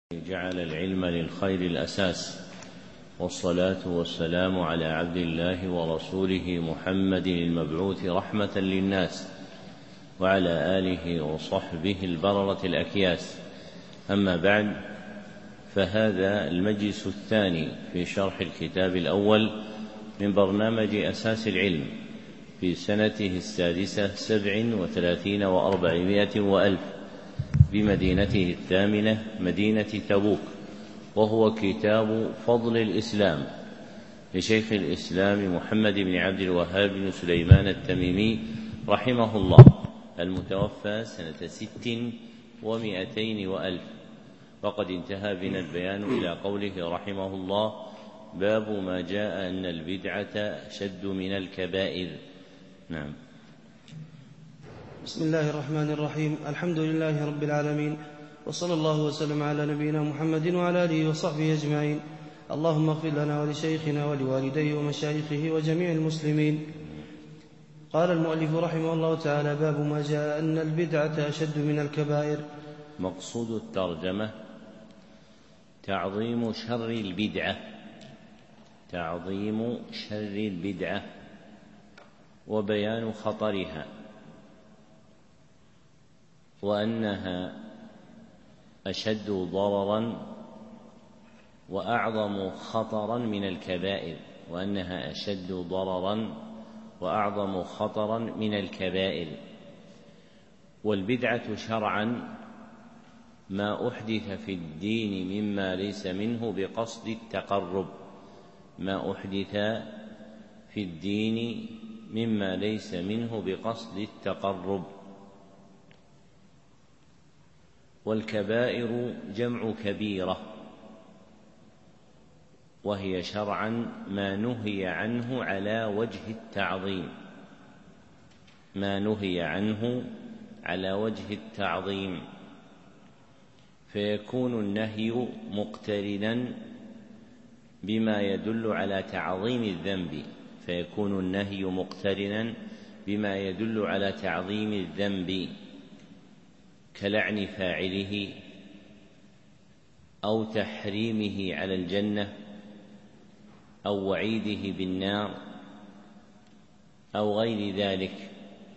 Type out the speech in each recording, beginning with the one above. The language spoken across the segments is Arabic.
جعل العلم للخير الأساس، والصلاة والسلام على عبد الله ورسوله محمد المبعوث رحمة للناس، وعلى آله وصحبه البررة الأكياس. أما بعد، فهذا المجلس الثاني في شرح الكتاب الأول من برنامج أساس العلم في سنته 37 و400 وألف بمدينته الثامنة مدينة تبوك، وهو كتاب فضل الإسلام لشيخ الإسلام محمد بن عبد الوهاب بن سليمان التميمي رحمه الله، المتوفى سنة 600 وألف. وقد انتهى بنا البيان إلى قوله رحمه الله: باب ما جاء أن البدعة أشد من الكبائر. نعم. بسم الله الرحمن الرحيم. الحمد لله رب العالمين، وصلى الله وسلم على نبينا محمد وعلى آله وصحبه أجمعين. اللهم اغفر لنا ولشيخنا ولوالديه ومشايخه وجميع المسلمين. قال المؤلف رحمه الله تعالى: باب ما جاء أن البدعة أشد من الكبائر. مقصود الترجمة تعظيم شر البدعة وبيان خطرها، وأنها أشد ضررا وأعظم خطرا من الكبائر. والبدعة شرعا ما أحدث في الدين مما ليس منه بقصد التقرب. والكبائر جمع كبيرة، وهي شرعا ما نهي عنه على وجه التعظيم، فيكون النهي مقترنا بما يدل على تعظيم الذنب، كلعن فاعله أو تحريمه على الجنة أو وعيده بالنار أو غير ذلك.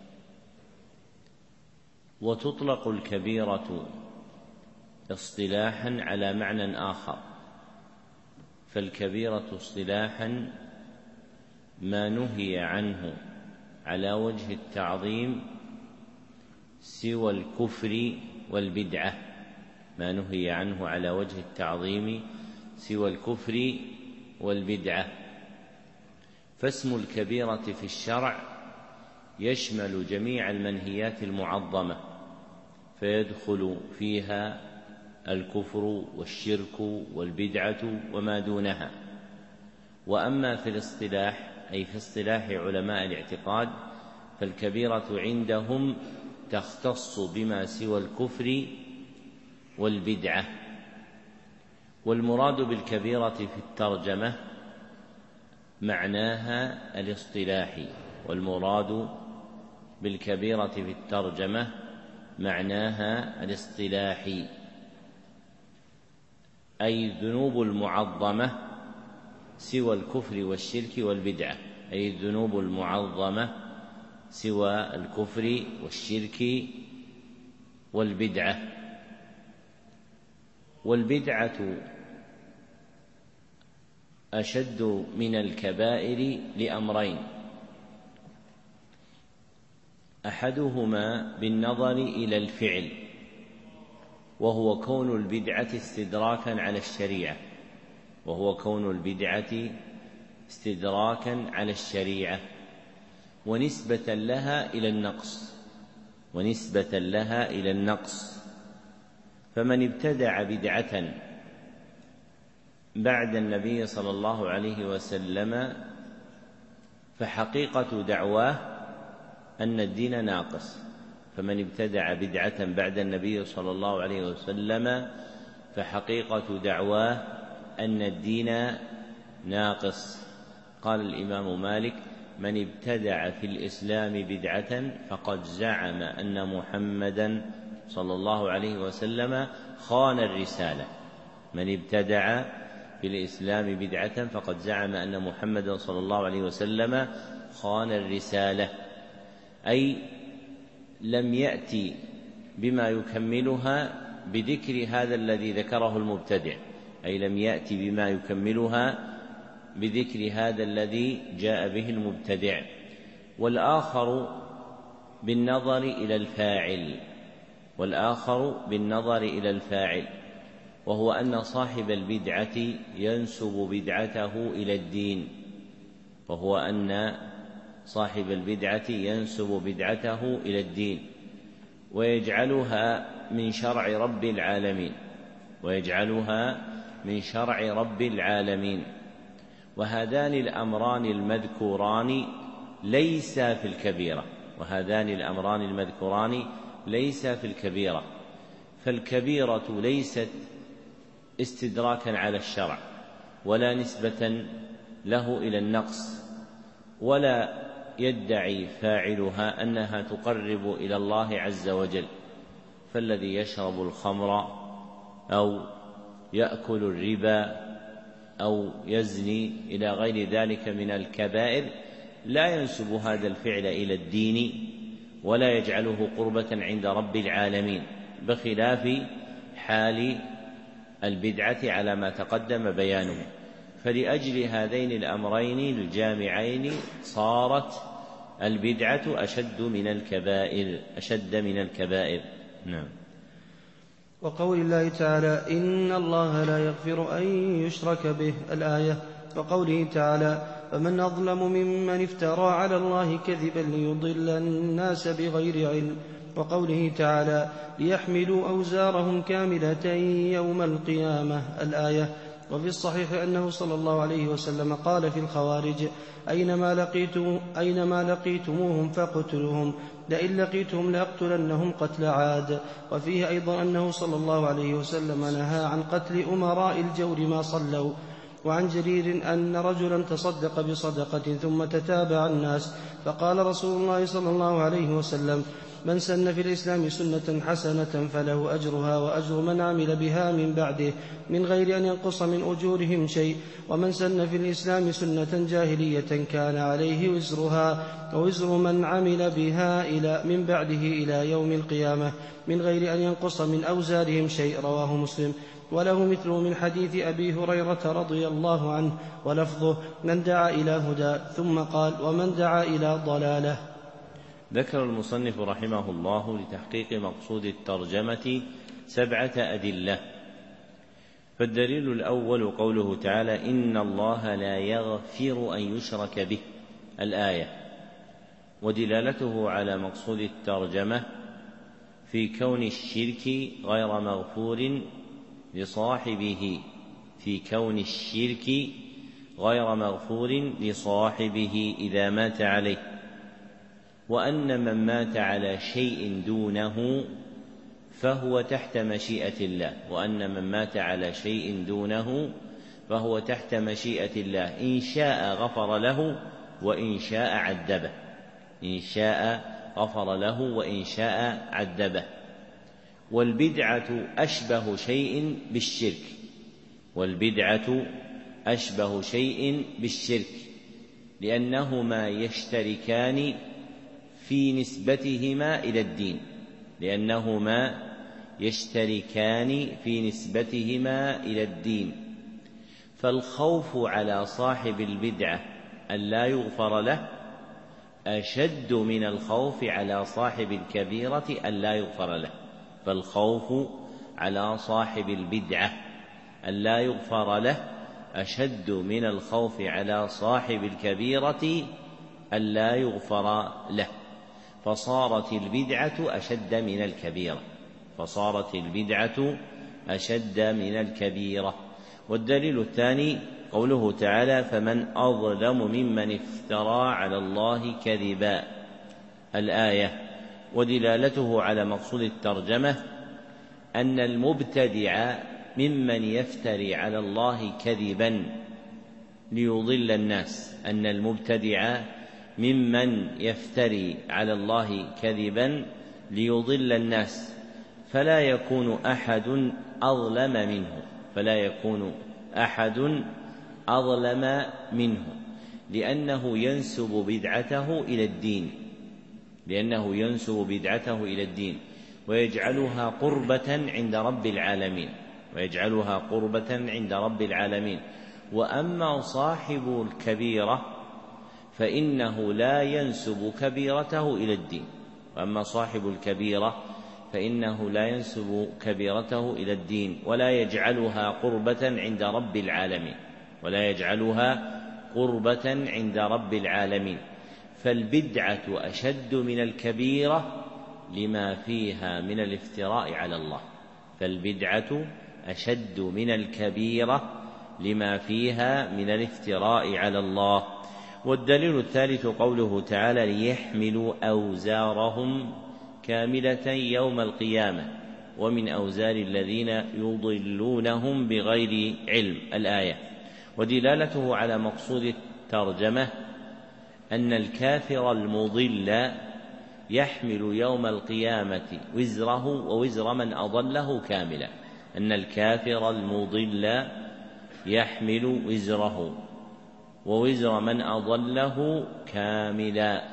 وتطلق الكبيرة اصطلاحا على معنى آخر، فالكبيرة اصطلاحا ما نهي عنه على وجه التعظيم سوى الكفر والبدعة. فاسم الكبيرة في الشرع يشمل جميع المنهيات المعظمة، فيدخل فيها الكفر والشرك والبدعة وما دونها. وأما في الاصطلاح، أي في اصطلاح علماء الاعتقاد، فالكبيرة عندهم تختص بما سوى الكفر والبدعة. والمراد بالكبيرة في الترجمة معناها الاصطلاحي، أي الذنوب المعظمة سوى الكفر والشرك والبدعة. والبدعة أشد من الكبائر لأمرين: أحدهما بالنظر إلى الفعل، وهو كون البدعة استدراكا على الشريعة ونسبة لها إلى النقص. فمن ابتدع بدعة بعد النبي صلى الله عليه وسلم فحقيقة دعواه أن الدين ناقص. قال الإمام مالك: من ابتدع في الإسلام بدعة فقد زعم أن محمدا صلى الله عليه وسلم خان الرسالة. من ابتدع في الإسلام بدعة فقد زعم أن محمدا صلى الله عليه وسلم خان الرسالة، أي لم يأتي بما يكملها بذكر هذا الذي ذكره المبتدع، أي لم يأتي بما يكملها بذكر هذا الذي جاء به المبتدع. والآخر بالنظر إلى الفاعل، وهو أن صاحب البدعة ينسب بدعته إلى الدين ويجعلها من شرع رب العالمين. وهذان الأمران المذكوران ليسا في الكبيرة، فالكبيرة ليست استدراكا على الشرع ولا نسبة له إلى النقص، ولا يدعي فاعلها أنها تقرب إلى الله عز وجل. فالذي يشرب الخمر أو يأكل الربا أو يزني إلى غير ذلك من الكبائر لا ينسب هذا الفعل إلى الدين ولا يجعله قربة عند رب العالمين، بخلاف حال البدعة على ما تقدم بيانه. فلأجل هذين الأمرين الجامعين صارت البدعة أشد من الكبائر. نعم. وقول الله تعالى إن الله لا يغفر أن يشرك به، الآية. وقوله تعالى فمن أظلم ممن افترى على الله كذبا ليضل الناس بغير علم. وقوله تعالى ليحملوا أوزارهم كاملة يوم القيامة، الآية. وفي الصحيح أنه صلى الله عليه وسلم قال في الخوارج أينما لقيتموهم فاقتلوهم، لئن لقيتهم لأقتلنهم قتل عاد. وفيه أيضا أنه صلى الله عليه وسلم نهى عن قتل أمراء الجور ما صلوا. وعن جرير أن رجلا تصدق بصدقة ثم تتابع الناس، فقال رسول الله صلى الله عليه وسلم من سن في الإسلام سنة حسنة فله أجرها وأجر من عمل بها من بعده من غير أن ينقص من أجورهم شيء، ومن سن في الإسلام سنة جاهلية كان عليه وزرها ووزر من عمل بها من بعده إلى يوم القيامة من غير أن ينقص من أوزارهم شيء. رواه مسلم. وله مثله من حديث أبي هريرة رضي الله عنه ولفظه من دعا إلى هدى، ثم قال ومن دعا إلى ضلالة. ذكر المصنف رحمه الله لتحقيق مقصود الترجمة 7 أدلة. فالدليل الأول قوله تعالى إن الله لا يغفر أن يشرك به، الآية. ودلالته على مقصود الترجمة في كون الشرك غير مغفور لصاحبه إذا مات عليه، وأن من مات على شيء دونه فهو تحت مشيئة الله، إن شاء غفر له وإن شاء عذبه. والبدعة أشبه شيء بالشرك لأنهما يشتركان في نسبتهما إلى الدين. فالخوف على صاحب البدعة ألا يغفر له أشد من الخوف على صاحب الكبيرة ألا يغفر له. فالخوف على صاحب البدعة ألا يغفر له أشد من الخوف على صاحب الكبيرة ألا يغفر له، فصارت البدعة أشد من الكبيرة. والدليل الثاني قوله تعالى فمن أظلم ممن افترى على الله كذبا، الآية. ودلالته على مقصود الترجمة أن المبتدع ممن يفتري على الله كذبا ليضل الناس، فلا يكون أحد أظلم منه، فلا يكون أحد أظلم منه، لأنه ينسب بدعته إلى الدين ويجعلها قربة عند رب العالمين. وأما صاحب الكبيرة فإنه لا ينسب كبيرته إلى الدين ولا يجعلها قربة عند رب العالمين. فالبدعة أشد من الكبيرة لما فيها من الافتراء على الله. والدليل الثالث قوله تعالى: ليحملوا أوزارهم كاملة يوم القيامة ومن أوزار الذين يضلونهم بغير علم، الآية. ودلالته على مقصود الترجمة أن الكافر المضل يحمل يوم القيامة وزره ووزر من أضله كاملا.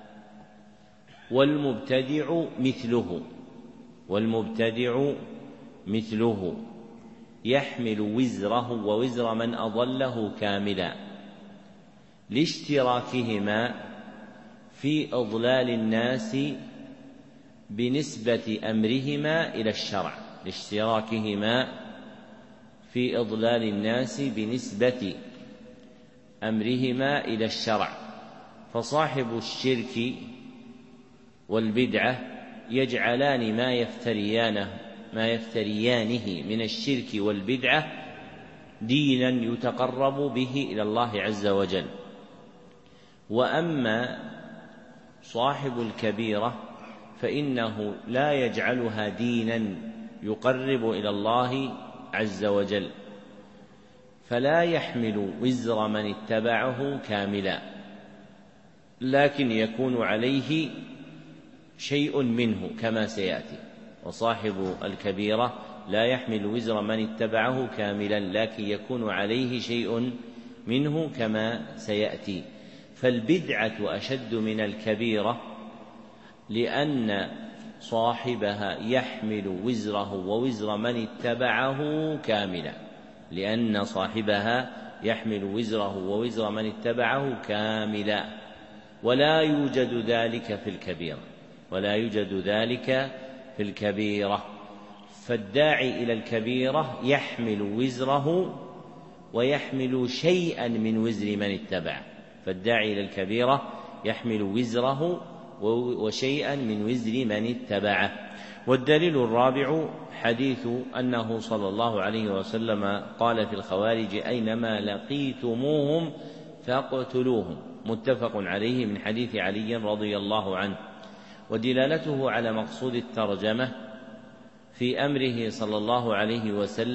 والمبتدع مثله يحمل وزره ووزر من أضله كاملا، لاشتراكهما في إضلال الناس بنسبة أمرهما إلى الشرع. فصاحب الشرك والبدعة يجعلان ما يفتريانه من الشرك والبدعة دينا يتقرب به إلى الله عز وجل. وأما صاحب الكبيرة فإنه لا يجعلها دينا يقرب إلى الله عز وجل، فلا يحمل وزر من اتبعه كاملا، لكن يكون عليه شيء منه كما سيأتي. وصاحب الكبيرة لا يحمل وزر من اتبعه كاملا، لكن يكون عليه شيء منه كما سيأتي. فالبدعة أشد من الكبيرة لأن صاحبها يحمل وزره ووزر من اتبعه كاملا، ولا يوجد ذلك في الكبيرة. فالداعي إلى الكبيرة يحمل وزره ويحمل شيئا من وزر من اتبعه. والدليل الرابع حديث أنه صلى الله عليه وسلم قال في الخوارج: أينما لقيتموهم فاقتلوهم، متفق عليه، من حديث علي رضي الله عنه. ودلالته على مقصود الترجمة في أمره صلى الله عليه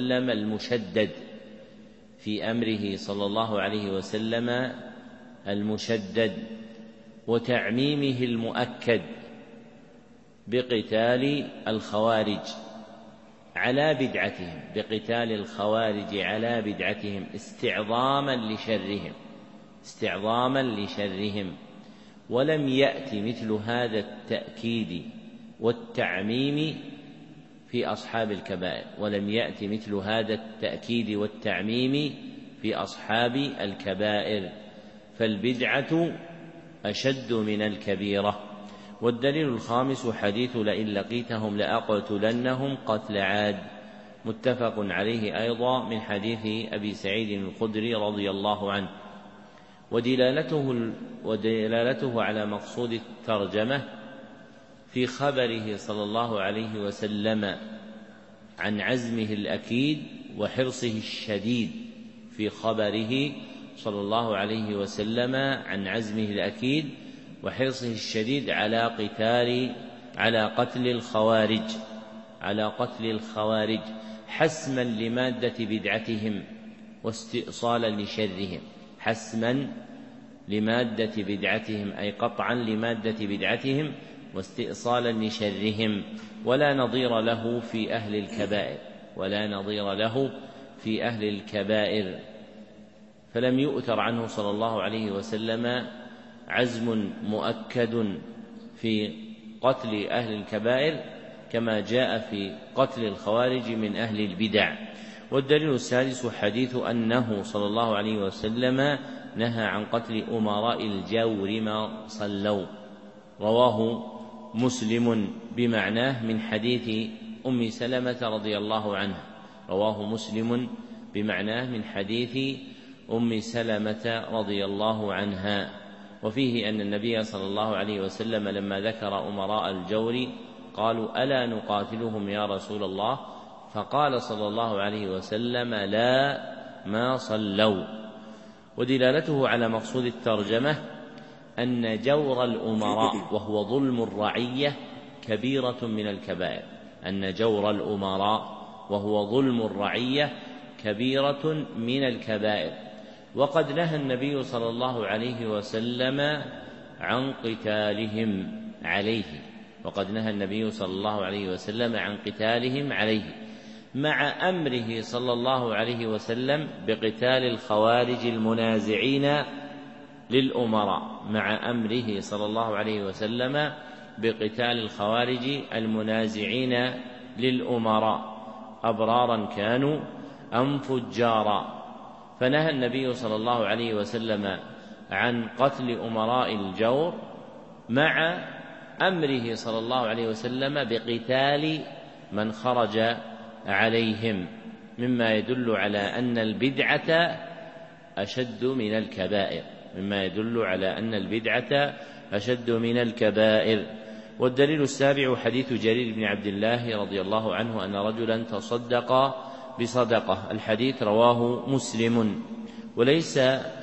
وسلم المشدد وتعميمه المؤكد بقتال الخوارج على بدعتهم استعظاما لشرهم. ولم يأت مثل هذا التأكيد والتعميم في أصحاب الكبائر، فالبدعة أشد من الكبيرة. والدليل الخامس حديث: لئن لقيتهم لأقتلنهم قتل عاد، متفق عليه أيضا، من حديث أبي سعيد الخدري رضي الله عنه. ودلالته على مقصود الترجمة في خبره صلى الله عليه وسلم عن عزمه الأكيد وحرصه الشديد على قتل الخوارج حسما لمادة بدعتهم واستئصالا لشرهم، أي قطعا لمادة بدعتهم واستئصالا لشرهم. ولا نظير له في في أهل الكبائر، فلم يؤثر عنه صلى الله عليه وسلم عزم مؤكد في قتل أهل الكبائر كما جاء في قتل الخوارج من أهل البدع. والدليل السادس حديث أنه صلى الله عليه وسلم نهى عن قتل أمراء الجور ما صلوا، رواه مسلم بمعناه من حديث أم سلمة رضي الله عنها، رواه مسلم بمعناه من حديث أم سلمة رضي الله عنها. وفيه أن النبي صلى الله عليه وسلم لما ذكر أمراء الجور قالوا ألا نقاتلهم يا رسول الله؟ فقال صلى الله عليه وسلم لا ما صلوا. ودلالته على مقصود الترجمة أن جور الأمراء وهو ظلم الرعية كبيرة من الكبائر، أن جور الأمراء وهو ظلم الرعية كبيرة من الكبائر. وقد نهى النبي صلى الله عليه وسلم عن قتالهم عليه، وقد نهى النبي صلى الله عليه وسلم عن قتالهم عليه، مع أمره صلى الله عليه وسلم بقتال الخوارج المنازعين للأمراء، مع أمره صلى الله عليه وسلم بقتال الخوارج المنازعين للأمراء أبرارا كانوا أم فجارا. فنهى النبي صلى الله عليه وسلم عن قتل أمراء الجور مع أمره صلى الله عليه وسلم بقتال من خرج عليهم، مما يدل على أن البدعة أشد من الكبائر، مما يدل على أن البدعة أشد من الكبائر. والدليل السابع حديث جرير بن عبد الله رضي الله عنه أن رجلا تصدق بصدقة، الحديث رواه مسلم. وليس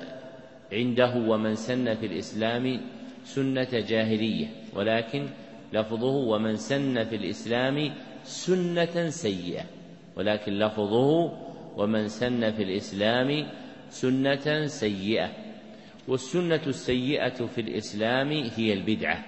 عنده ومن سن في الإسلام سنة جاهلية، ولكن لفظه ومن سن في الإسلام سنة سيئة، ولكن لفظه ومن سن في الإسلام سنة سيئة. والسنة السيئة في الإسلام هي البدعة،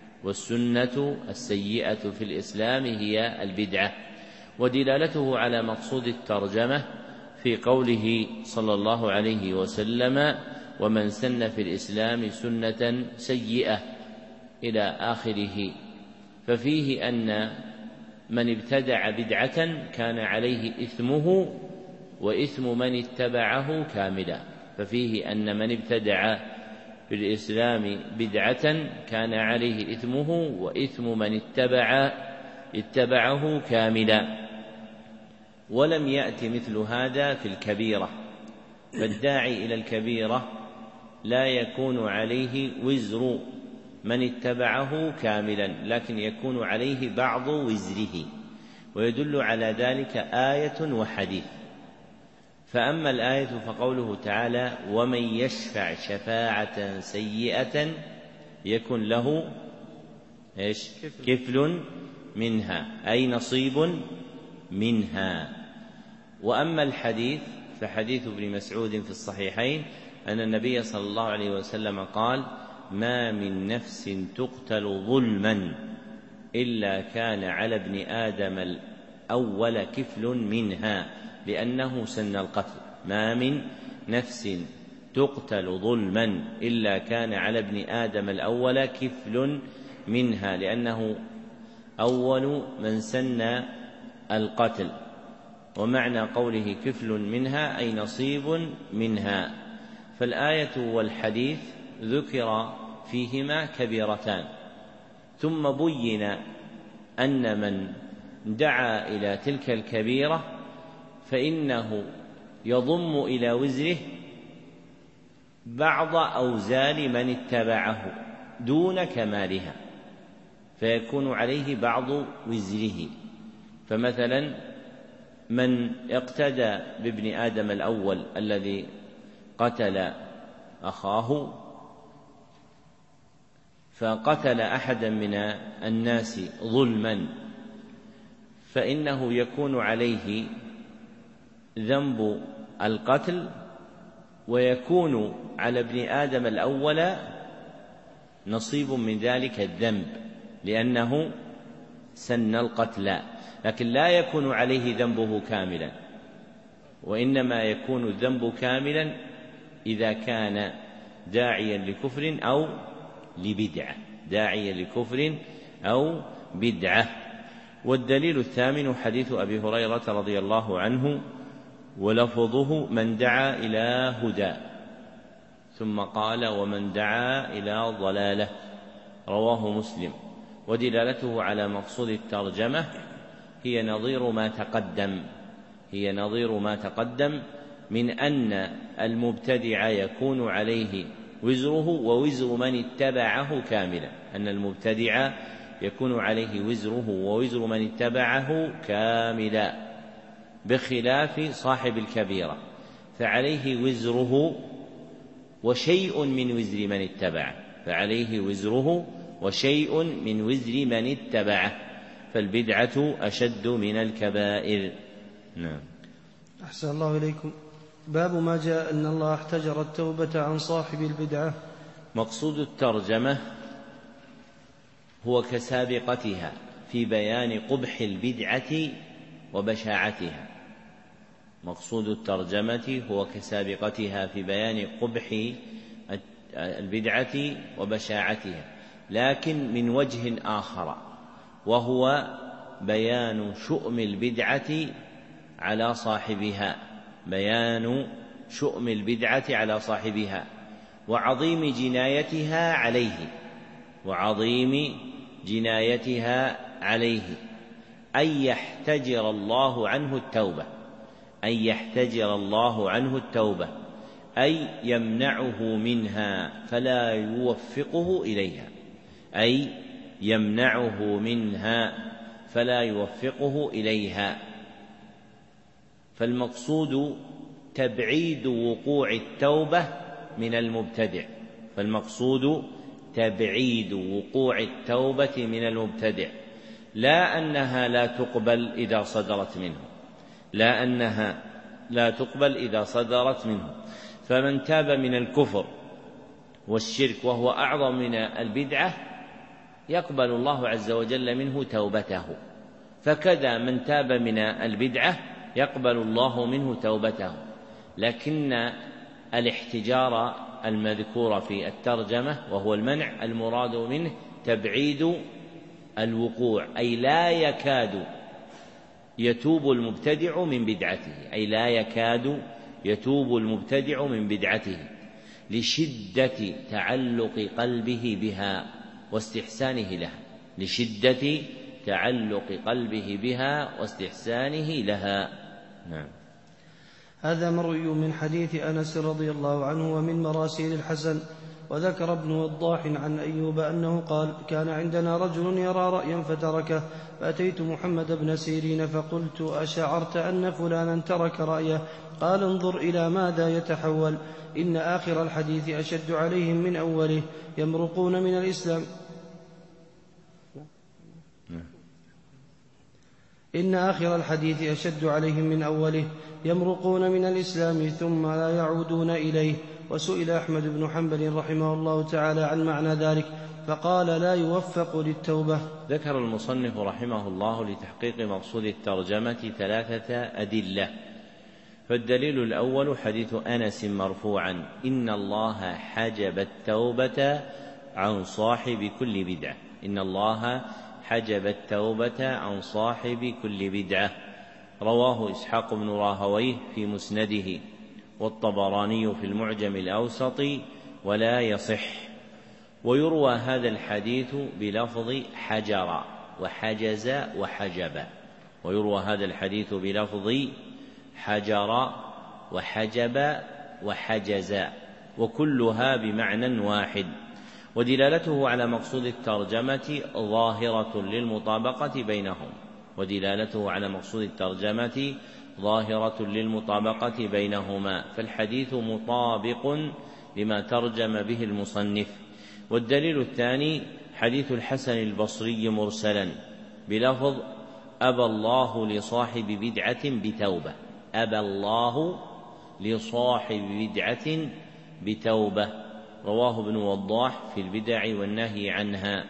والسنة السيئة في الإسلام هي البدعة. ودلالته على مقصود الترجمة في قوله صلى الله عليه وسلم ومن سن في الإسلام سنة سيئة إلى آخره، ففيه أن من ابتدع بدعة كان عليه إثمه وإثم من اتبعه كاملا، ففيه أن من ابتدع في الإسلام بدعة كان عليه إثمه وإثم من اتبعه كاملا. ولم يأت مثل هذا في الكبيرة، فالداعي إلى الكبيرة لا يكون عليه وزر من اتبعه كاملا، لكن يكون عليه بعض وزره، ويدل على ذلك آية وحديث. فأما الآية فقوله تعالى ومن يشفع شفاعة سيئة يكن له كفل منها، أي نصيب منها. وأما الحديث فحديث ابن مسعود في الصحيحين أن النبي صلى الله عليه وسلم قال ما من نفس تقتل ظلما إلا كان على ابن آدم الأول كفل منها لأنه سن القتل. ما من نفس تقتل ظلما إلا كان على ابن آدم الأول كفل منها لأنه أول من سن القتل. ومعنى قوله كفل منها أي نصيب منها. فالآية والحديث ذكر فيهما كبيرتان، ثم بين أن من دعا إلى تلك الكبيرة فإنه يضم إلى وزره بعض أوزان من اتبعه دون كمالها، فيكون عليه بعض وزره. فمثلا من اقتدى بابن آدم الأول الذي قتل أخاه فقتل أحدا من الناس ظلما، فإنه يكون عليه ذنب القتل، ويكون على ابن آدم الأول نصيب من ذلك الذنب لأنه سن القتل، لكن لا يكون عليه ذنبه كاملا، وإنما يكون الذنب كاملا إذا كان داعيا لكفر أو لبدعة، داعيا لكفر أو بدعة. والدليل الثامن حديث أبي هريرة رضي الله عنه ولفظه: من دعا إلى هدى، ثم قال: ومن دعا إلى ضلالة، رواه مسلم. ودلالته على مقصود الترجمة هي نظير ما تقدم من أن المبتدع يكون عليه وزره ووزر من اتبعه كاملا، أن المبتدع يكون عليه وزره ووزر من اتبعه كاملا، بخلاف صاحب الكبيرة فعليه وزره وشيء من وزر من اتبعه، فعليه وزره وشيء من وزر من اتبعه، فالبدعة أشد من الكبائر. نعم. أحسن الله إليكم. باب ما جاء أن الله احتجر التوبة عن صاحب البدعة. مقصود الترجمة هو كسابقتها في بيان قبح البدعة وبشاعتها. مقصود الترجمة هو كسابقتها في بيان قبح البدعة وبشاعتها، لكن من وجه آخر، وهو بيان شؤم البدعة على صاحبها، بيان شؤم البدعة على صاحبها وعظيم جنايتها عليه، وعظيم جنايتها عليه، أن يحتجر الله عنه التوبة، أن يحتجر الله عنه التوبة، أي يمنعه منها فلا يوفقه إليها، أي يمنعه منها فلا يوفقه إليها. فالمقصود تبعيد وقوع التوبة من المبتدع، فالمقصود تبعيد وقوع التوبة من المبتدع، لا أنها لا تقبل إذا صدرت منه، لا أنها لا تقبل إذا صدرت منه. فمن تاب من الكفر والشرك وهو أعظم من البدعة يقبل الله عز وجل منه توبته، فكذا من تاب من البدعة يقبل الله منه توبته. لكن الاحتجار المذكور في الترجمة وهو المنع المراد منه تبعيد الوقوع، أي لا يكاد يتوب المبتدع من بدعته، أي لا يكاد يتوب المبتدع من بدعته لشدة تعلق قلبه بها واستحسانه لها، لشدة تعلق قلبه بها واستحسانه لها. نعم. هذا مروي من حديث أنس رضي الله عنه ومن مراسيل الحسن. وذكر ابن وضاح عن أيوب أنه قال: كان عندنا رجل يرى رأيا فتركه، فأتيت محمد بن سيرين فقلت: أشعرت أن فلانا ترك رأيه؟ قال: انظر إلى ماذا يتحول، إن آخر الحديث أشد عليهم من أوله، يمرقون من الإسلام، إن آخر الحديث أشد عليهم من أوله، يمرقون من الإسلام ثم لا يعودون إليه. وسئل أحمد بن حنبل رحمه الله تعالى عن معنى ذلك فقال: لا يوفق للتوبة. ذكر المصنف رحمه الله لتحقيق مقصود الترجمة 3 أدلة. فالدليل الأول حديث أنس مرفوعا: إن الله حجب التوبة عن صاحب كل بدعة، إن الله حجب التوبة عن صاحب كل بدعة، رواه إسحاق بن راهويه في مسنده، والطبراني في المعجم الأوسط، ولا يصح. ويروى هذا الحديث بلفظ حجر وحجز وحجب، ويروى هذا الحديث بلفظ حجر وحجب وحجز، وكلها بمعنى واحد. ودلالته على مقصود الترجمة ظاهرة للمطابقة بينهم، ودلالته على مقصود الترجمة ظاهرة للمطابقة بينهما، فالحديث مطابق لما ترجم به المصنف. والدليل الثاني حديث الحسن البصري مرسلا بلفظ: أبى الله لصاحب بدعة بتوبة، أبى الله لصاحب بدعة بتوبة، رواه ابن وضاح في البدع والنهي عنها،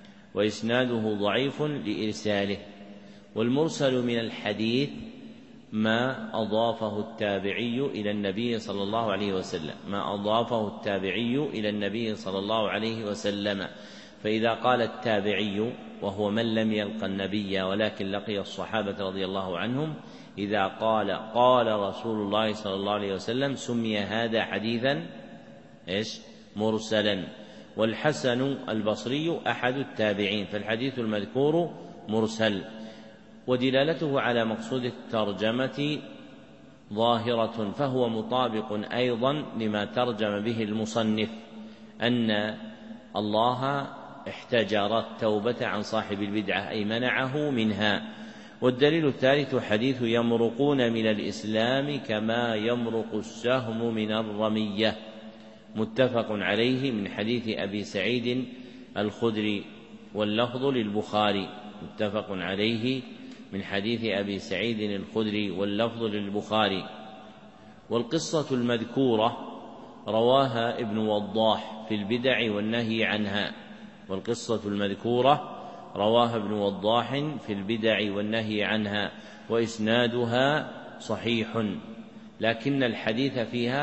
وإسناده ضعيف لإرساله. والمرسل من الحديث ما أضافه التابعي إلى النبي صلى الله عليه وسلم، ما أضافه التابعي إلى النبي صلى الله عليه وسلم. فإذا قال التابعي وهو من لم يلق النبي ولكن لقي الصحابة رضي الله عنهم، إذا قال قال رسول الله صلى الله عليه وسلم سمي هذا حديثا مرسلا. والحسن البصري أحد التابعين، فالحديث المذكور مرسل. ودلالته على مقصود الترجمة ظاهرة، فهو مطابق أيضا لما ترجم به المصنف، أن الله احتجر التوبة عن صاحب البدعة أي منعه منها. والدليل الثالث حديث يمرقون من الإسلام كما يمرق السهم من الرمية، متفق عليه من حديث أبي سعيد الخدري واللفظ للبخاري، متفق عليه من حديث أبي سعيد الخدري واللفظ للبخاري. والقصة المذكورة رواها ابن وضاح في البدع والنهي عنها، والقصة المذكورة رواها ابن وضاح في البدع والنهي عنها، وإسنادها صحيح، لكن الحديث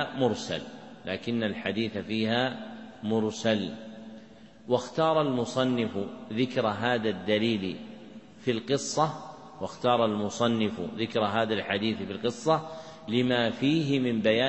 فيها مرسل. واختار المصنف ذكر هذا الدليل في القصة، واختار المصنف ذكر هذا الحديث في القصة لما فيه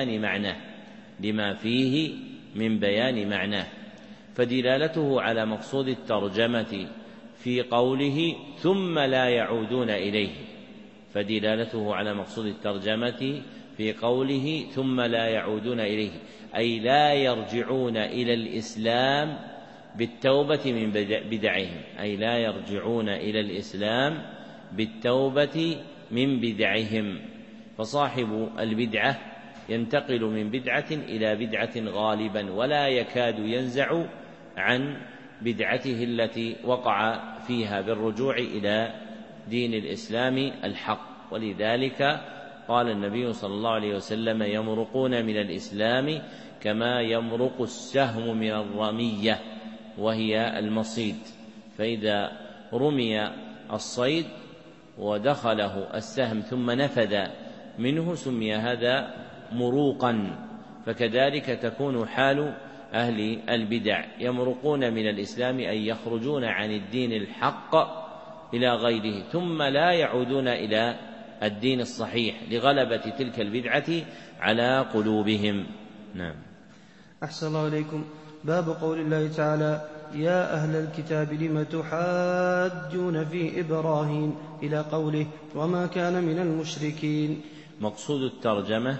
من بيان معناه، فدلالته على مقصود الترجمة في قوله ثم لا يعودون إليه، فدلالته على مقصود الترجمة في قوله ثم لا يعودون إليه أي لا يرجعون إلى الإسلام بالتوبة من بدعهم، أي لا يرجعون إلى الإسلام بالتوبة من بدعهم. فصاحب البدعة ينتقل من بدعة إلى بدعة غالبا، ولا يكاد ينزع عن بدعته التي وقع فيها بالرجوع إلى دين الإسلام الحق. ولذلك قال النبي صلى الله عليه وسلم يمرقون من الإسلام كما يمرق السهم من الرمية، وهي المصيد، فإذا رمي الصيد ودخله السهم ثم نفذ منه سمي هذا مروقا. فكذلك تكون حال أهل البدع، يمرقون من الإسلام أي يخرجون عن الدين الحق إلى غيره، ثم لا يعودون إلى الدين الصحيح لغلبة تلك البدعة على قلوبهم. نعم. أحسن الله إليكم. باب قول الله تعالى يا أهل الكتاب لم تحاجون في إبراهيم إلى قوله وما كان من المشركين. مقصود الترجمة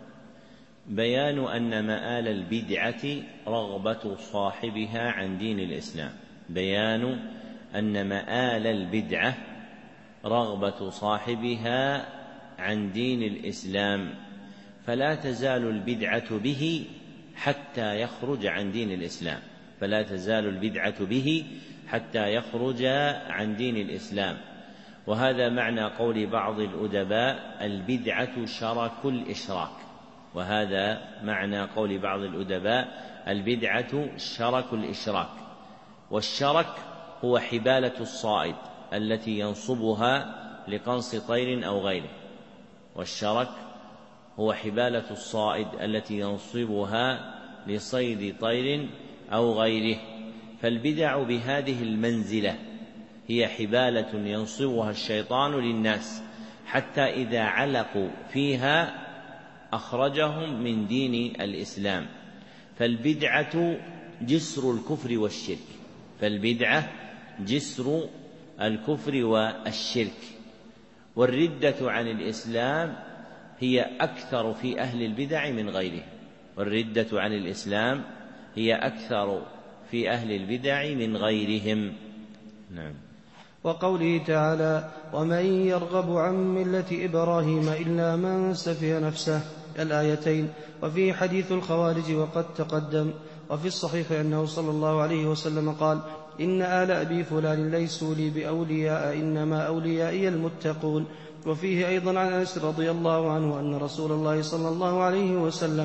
بيان أن مآل البدعة رغبة صاحبها عن دين الإسلام، بيان أن مآل البدعة رغبة صاحبها عن دين الإسلام، فلا تزال البدعة به حتى يخرج عن دين الإسلام، فلا تزال البدعة به حتى يخرج عن دين الإسلام. وهذا معنى قول بعض الأدباء البدعة شرك الإشراك، وهذا معنى قول بعض الأدباء البدعة شرك الإشراك. والشرك هو حبالة الصائد التي ينصبها لقنص طير أو غيره، والشرك هو حبالة الصائد التي ينصبها لصيد طير أو غيره. فالبدع بهذه المنزلة هي حبالة ينصبها الشيطان للناس حتى إذا علقوا فيها أخرجهم من دين الإسلام. فالبدعة جسر الكفر والشرك، فالبدعة جسر الكفر والشرك. والردة عن الإسلام هي أكثر في أهل البدع من غيرهم، والردة عن الإسلام هي أكثر في أهل البدع من غيرهم. نعم. وقوله تعالى ومن يرغب عن ملة إبراهيم إلا من سفه نفسه، الآيتين. وفيه حديث الخوارج وقد تقدم. وفي الصحيح أنه صلى الله عليه وسلم قال إن آل أبي فلان ليسوا لي بأولياء إنما أوليائي المتقون. وفيه أيضا عن أنس رضي الله عنه أن رسول الله صلى الله عليه وسلم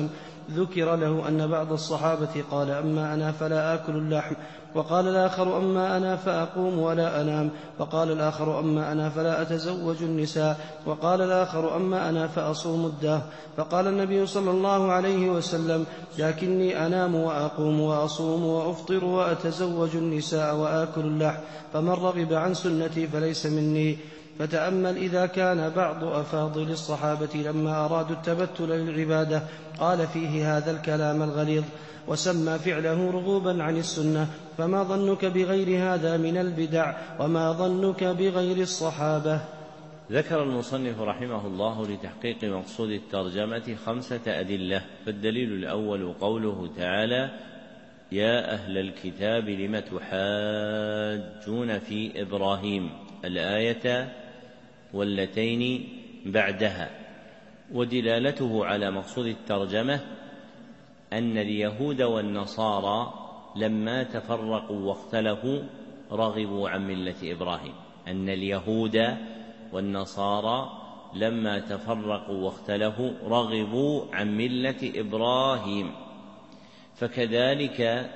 ذكر له أن بعض الصحابة قال: أما أنا فلا آكل اللحم، وقال الآخر: أما أنا فأقوم ولا أنام، وقال الآخر: أما أنا فلا أتزوج النساء، وقال الآخر: أما أنا فأصوم الدهر. فقال النبي صلى الله عليه وسلم: لكني أنام وأقوم وأصوم وأفطر وأتزوج النساء وآكل اللحم، فمن رغب عن سنتي فليس مني. فتأمل إذا كان بعض أفاضل الصحابة لما أرادوا التبتل للعبادة قال فيه هذا الكلام الغليظ، وسمى فعله رغوبا عن السنة، فما ظنك بغير هذا من البدع، وما ظنك بغير الصحابة؟ ذكر المصنف رحمه الله لتحقيق مقصود الترجمة 5 أدلة. فالدليل الأول قوله تعالى: يا أهل الكتاب لم تحاجون في إبراهيم، الآية واللتين بعدها. ودلالته على مقصود الترجمة أن اليهود والنصارى لما تفرقوا واختلفوا رغبوا عن ملة إبراهيم، أن اليهود والنصارى لما تفرقوا واختلفوا رغبوا عن ملة إبراهيم، فكذلك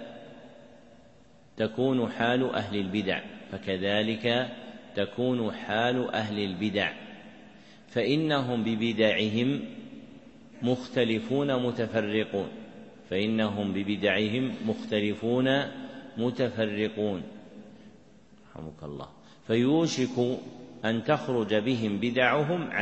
تكون حال أهل البدع، فإنهم ببدعهم مختلفون متفرقون رحمك الله، فيوشك أن تخرج بهم بدعهم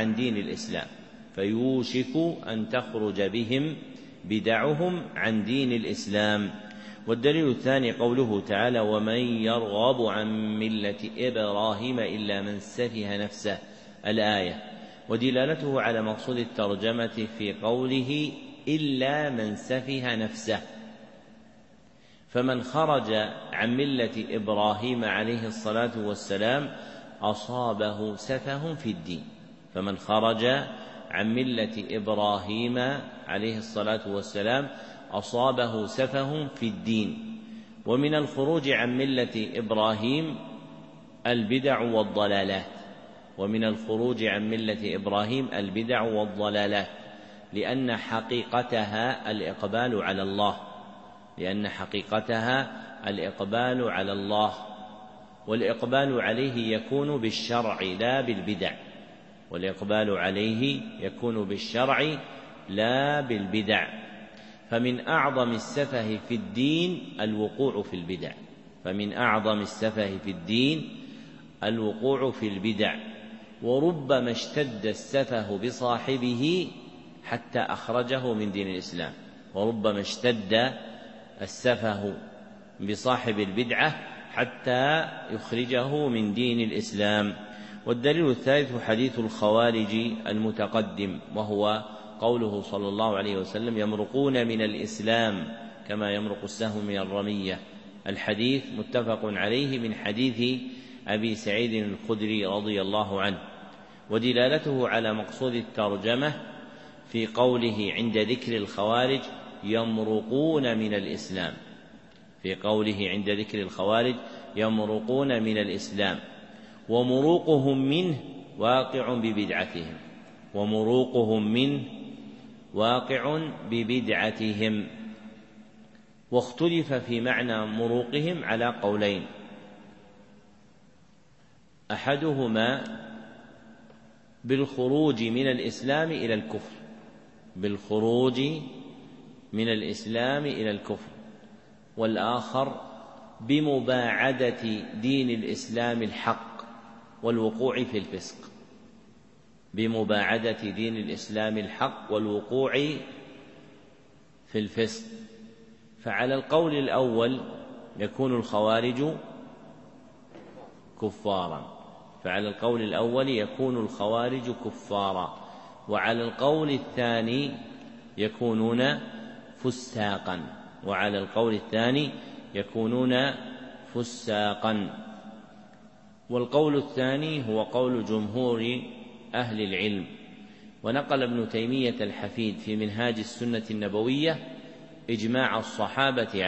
عن دين الإسلام. والدليل الثاني قوله تعالى: ومن يرغب عن ملة إبراهيم إلا من سفه نفسه، الآية. ودلالته على مقصود الترجمة في قوله: إلا من سفه نفسه، فمن خرج عن ملة إبراهيم عليه الصلاة والسلام أصابه سفه في الدين. فمن خرج عن ملة إبراهيم عليه الصلاة والسلام أصابه سفه في الدين. ومن الخروج عن ملة إبراهيم البدع والضلالات، لأن حقيقتها الإقبال على الله، والإقبال عليه يكون بالشرع لا بالبدع. فمن أعظم السفه في الدين الوقوع في البدع، وربما اشتد السفه بصاحبه حتى أخرجه من دين الإسلام، بصاحب البدعة حتى يخرجه من دين الإسلام. والدليل الثالث حديث الخوارج المتقدم، وهو قوله صلى الله عليه وسلم: يمرقون من الإسلام كما يمرق السهم من الرمية. الحديث متفق عليه من حديث أبي سعيد الخدري رضي الله عنه. ودلالته على مقصود الترجمة في قوله عند ذكر الخوارج: يمرقون من الإسلام، ومروقهم منه واقع ببدعتهم. واختلف في معنى مروقهم على قولين: أحدهما بالخروج من الإسلام إلى الكفر، والآخر بمباعدة دين الإسلام الحق والوقوع في الفسق. فعلى القول الأول يكون الخوارج كفارا، وعلى القول الثاني يكونون فساقا. والقول الثاني هو قول جمهور أهل العلم. ونقل ابن تيمية الحفيد في منهاج السنة النبوية إجماع الصحابة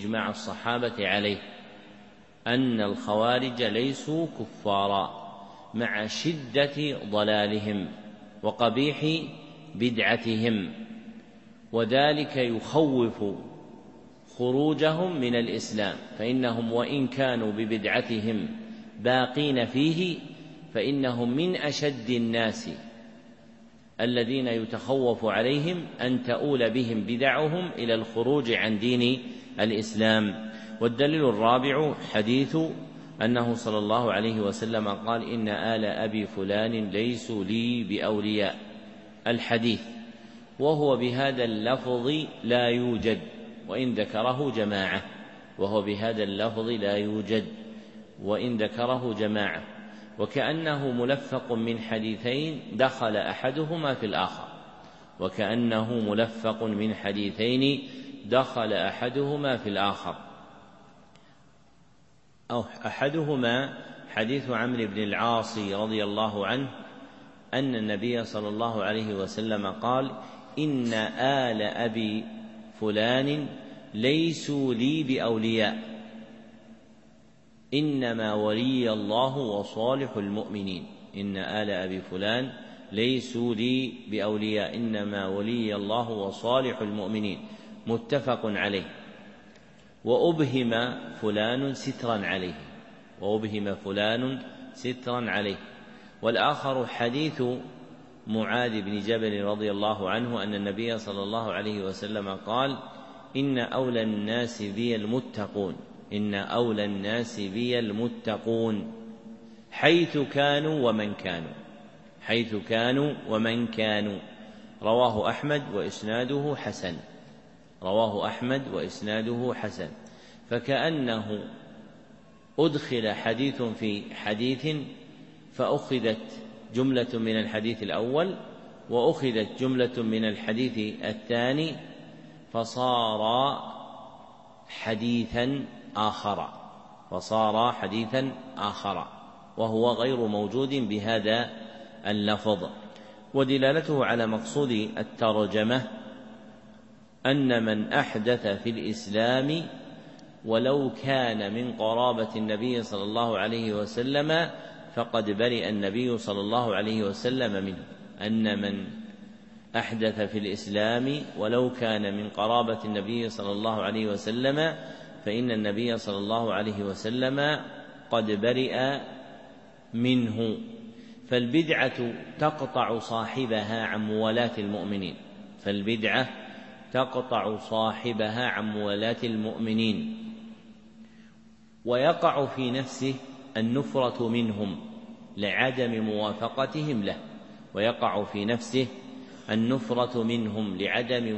عليه أن الخوارج ليسوا كفارا، مع شدة ضلالهم وقبيح بدعتهم، وذلك يخوف خروجهم من الإسلام، فإنهم وإن كانوا ببدعتهم باقين فيه فإنهم من أشد الناس الذين يتخوف عليهم أن تؤول بهم بدعهم إلى الخروج عن دين الإسلام. والدليل الرابع حديث أنه صلى الله عليه وسلم قال: إن آل أبي فلان ليسوا لي بأولياء، الحديث، وهو بهذا اللفظ لا يوجد وإن ذكره جماعة، وهو بهذا اللفظ لا يوجد وإن ذكره جماعة، وكأنه ملفق من حديثين دخل أحدهما في الآخر، وكأنه ملفق من حديثين دخل أحدهما في الآخر، أو أحدهما حديث عمرو بن العاص رضي الله عنه أن النبي صلى الله عليه وسلم قال: إن آل أبي فلان ليسوا لي بأولياء، إنما ولي الله وصالح المؤمنين. إن آل أبي فلان ليسوا لي بأولياء، إنما ولي الله وصالح المؤمنين، متفق عليه. وأبهم فلان سترا عليه، وأبهم فلان سترا عليه. والآخر حديث معاذ بن جبل رضي الله عنه أن النبي صلى الله عليه وسلم قال: إن أولى الناس بي المتقون، إن أولى الناس بي المتقون حيث كانوا ومن كانوا، حيث كانوا ومن كانوا. رواه أحمد وإسناده حسن، رواه أحمد وإسناده حسن. فكأنه أدخل حديث في حديث، فأخذت جملة من الحديث الأول وأخذت جملة من الحديث الثاني، فصار حديثا آخر، فصار حديثا آخر، وهو غير موجود بهذا اللفظ. ودلالته على مقصود الترجمة أن من أحدث في الإسلام ولو كان من قرابة النبي صلى الله عليه وسلم فقد برئ النبي صلى الله عليه وسلم منه. أن من أحدث في الإسلام ولو كان من قرابة النبي صلى الله عليه وسلم فإن النبي صلى الله عليه وسلم قد برئ منه. فالبدعة تقطع صاحبها عن موالاة المؤمنين، فالبدعة تقطع صاحبها عن موالاة المؤمنين، ويقع في نفسه النفرة منهم لعدم موافقتهم له، ويقع في نفسه النفرة منهم لعدم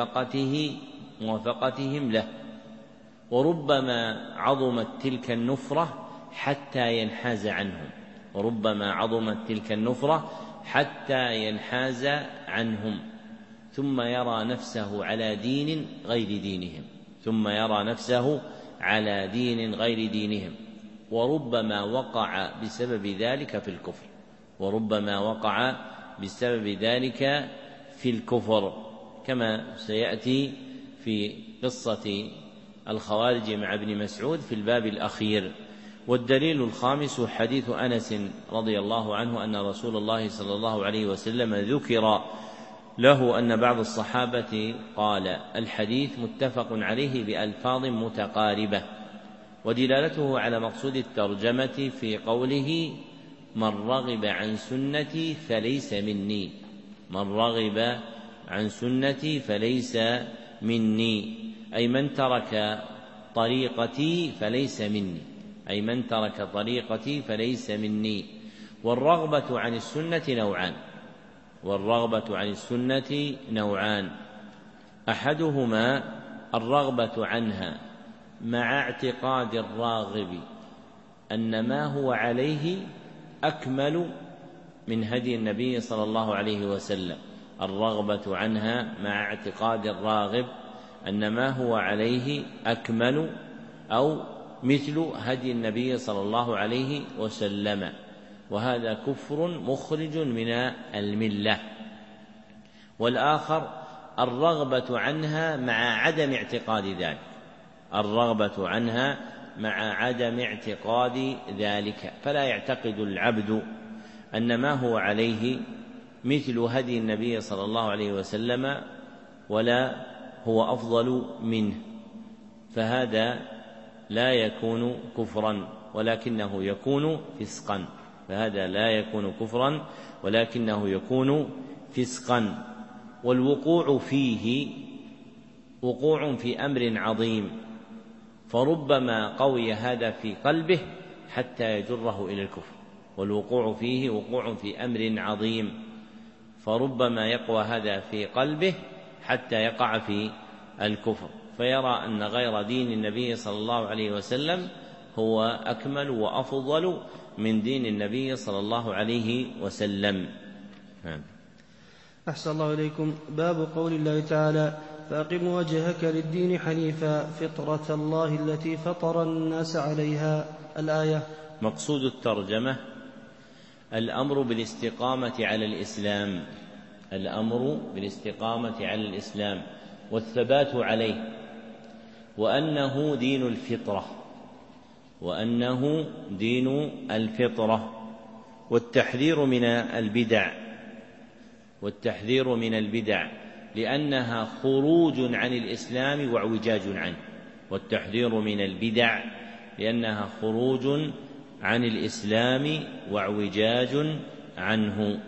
موافقتهم له. وربما عظمت تلك النفرة حتى ينحاز عنهم، وربما عظمت تلك النفرة حتى ينحاز عنهم، ثم يرى نفسه على دين غير دينهم، ثم يرى نفسه على دين غير دينهم. وربما وقع بسبب ذلك في الكفر، وربما وقع بسبب ذلك في الكفر، كما سيأتي في قصة الخوارج مع ابن مسعود في الباب الأخير. والدليل الخامس حديث أنس رضي الله عنه أن رسول الله صلى الله عليه وسلم ذكر له أن بعض الصحابة قال. الحديث متفق عليه بألفاظ متقاربة. ودلالته على مقصود الترجمة في قوله: من رغب عن سنتي فليس مني، من رغب عن سنتي فليس مني، أي من ترك طريقتي فليس مني، أي من ترك طريقتي فليس مني. والرغبة عن السنة نوعان، والرغبة عن السنة نوعان: أحدهما الرغبة عنها مع اعتقاد الراغب أن ما هو عليه أكمل من هدي النبي صلى الله عليه وسلم، الرغبة عنها مع اعتقاد الراغب أن ما هو عليه أكمل أو مثل هدي النبي صلى الله عليه وسلم، وهذا كفر مخرج من الملة. والآخر الرغبة عنها مع عدم اعتقاد ذلك، الرغبة عنها مع عدم اعتقاد ذلك، فلا يعتقد العبد أن ما هو عليه مثل هدي النبي صلى الله عليه وسلم ولا هو أفضل منه، فهذا لا يكون كفرا ولكنه يكون فسقا، فهذا لا يكون كفرا ولكنه يكون فسقا. والوقوع فيه وقوع في أمر عظيم، فربما قوي هذا في قلبه حتى يجره إلى الكفر، والوقوع فيه وقوع في أمر عظيم، فربما يقوى هذا في قلبه حتى يقع في الكفر، فيرى أن غير دين النبي صلى الله عليه وسلم هو أكمل وأفضل من دين النبي صلى الله عليه وسلم. أحسن الله إليكم. باب قول الله تعالى: فأقم وجهك للدين حنيفا فطرة الله التي فطر الناس عليها. الآية. مقصود الترجمة الأمر بالاستقامة على الإسلام، الأمر بالاستقامة على الإسلام والثبات عليه، وأنه دين الفطرة، وأنه دين الفطرة، والتحذير من البدع لأنها خروج عن الإسلام واعوجاج عنه، والتحذير من البدع لأنها خروج عن الإسلام واعوجاج عنه.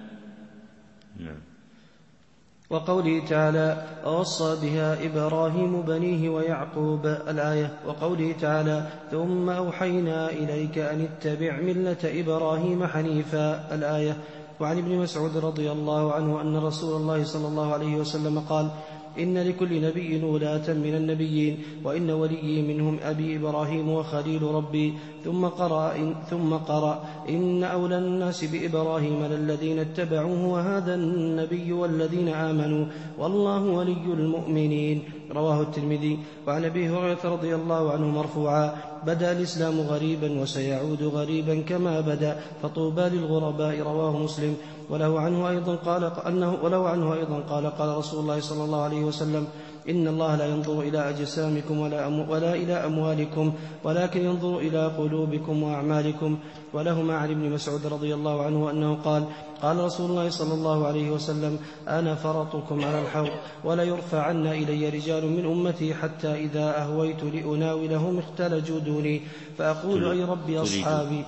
وقوله تعالى: ووصى بها إبراهيم بنيه ويعقوب. الآية. وقوله تعالى: ثم أوحينا إليك أن اتبع ملة إبراهيم حنيفا. الآية. وعن ابن مسعود رضي الله عنه أن رسول الله صلى الله عليه وسلم قال: إن لكل نبي ولاة من النبيين، وإن وليي منهم أبي إبراهيم وخليل ربي. ثم قرأ إن أولى الناس بإبراهيم للذين اتبعوه وهذا النبي والذين آمنوا والله ولي المؤمنين. رواه الترمذي. وعن أبي هريرة رضي الله عنه مرفوعا: بدأ الإسلام غريبا وسيعود غريبا كما بدأ فطوبى للغرباء. رواه مسلم. وله عنه أيضا قال قال رسول الله صلى الله عليه وسلم: إن الله لا ينظر إلى أجسامكم ولا إلى أموالكم ولكن ينظر إلى قلوبكم وأعمالكم. ولهما عن ابن مسعود رضي الله عنه أنه قال: قال رسول الله صلى الله عليه وسلم: أنا فرطكم على الحوض ولا يرفعن إلي رجال من أمتي حتى إذا أهويت لأناولهم اختلجوا دوني فأقول: أي ربي أصحابي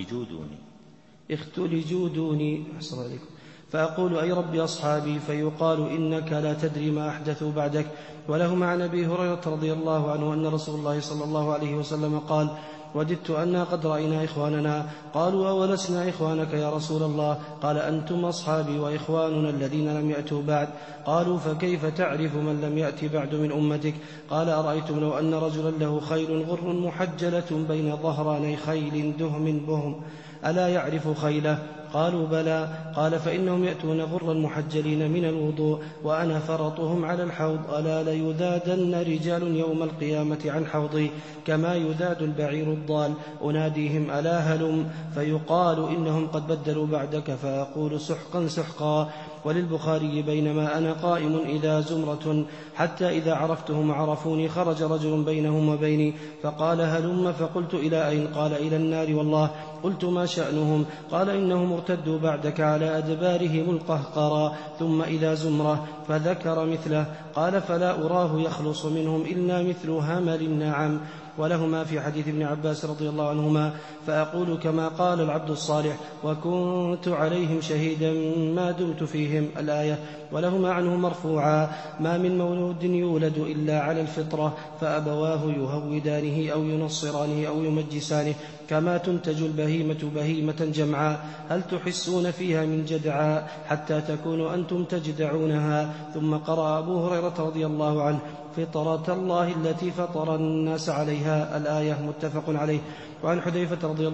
اختلجوا دوني فأقول: أي ربي أصحابي، فيقال: إنك لا تدري ما أحدثوا بعدك. ولهما عن أبي هريرة رضي الله عنه أن رسول الله صلى الله عليه وسلم قال: وددت أنا قد رأينا إخواننا. قالوا: أولسنا إخوانك يا رسول الله؟ قال: أنتم أصحابي وإخواننا الذين لم يأتوا بعد. قالوا: فكيف تعرف من لم يأت بعد من أمتك؟ قال: أرأيتم لو أن رجلا له خيل غر محجلة بين ظهراني خيل دهم بهم ألا يعرف خيله؟ قالوا: بلى. قال: فإنهم يأتون غرا محجلين من الوضوء وأنا فرطهم على الحوض، ألا ليذادن رجال يوم القيامة عن حوضي كما يذاد البعير الضال. أناديهم: ألا هلم؟ فيقال: إنهم قد بدلوا بعدك، فأقول: سحقا سحقا. وللبخاري: بينما أنا قائم إذا زمرة حتى إذا عرفتهم عرفوني خرج رجل بينهم وبيني فقال: هلم؟ فقلت: إلى أين؟ قال: إلى النار والله. قلت: ما شأنهم؟ قال: إنهم ارتدوا بعدك على أدبارهم القهقرى ثم إذا زمرة، فذكر مثله. قال: فلا أراه يخلص منهم إلا مثل همل النعم. ولهما في حديث ابن عباس رضي الله عنهما: فأقول كما قال العبد الصالح وكنت عليهم شهيدا ما دمت فيهم. الآية. ولهما عنه مرفوعا: ما من مولود يولد إلا على الفطرة فأبواه يهودانه أو ينصرانه أو يمجسانه كما تنتج البهيمة بهيمة جمعاء هل تحسون فيها من جدعاء حتى تكونوا أنتم تجدعونها. ثم قرأ أبو هريرة رضي الله عنه: فطرة الله التي فطر الناس عليها. الآية. متفق عليه. وعن حذيفة رضي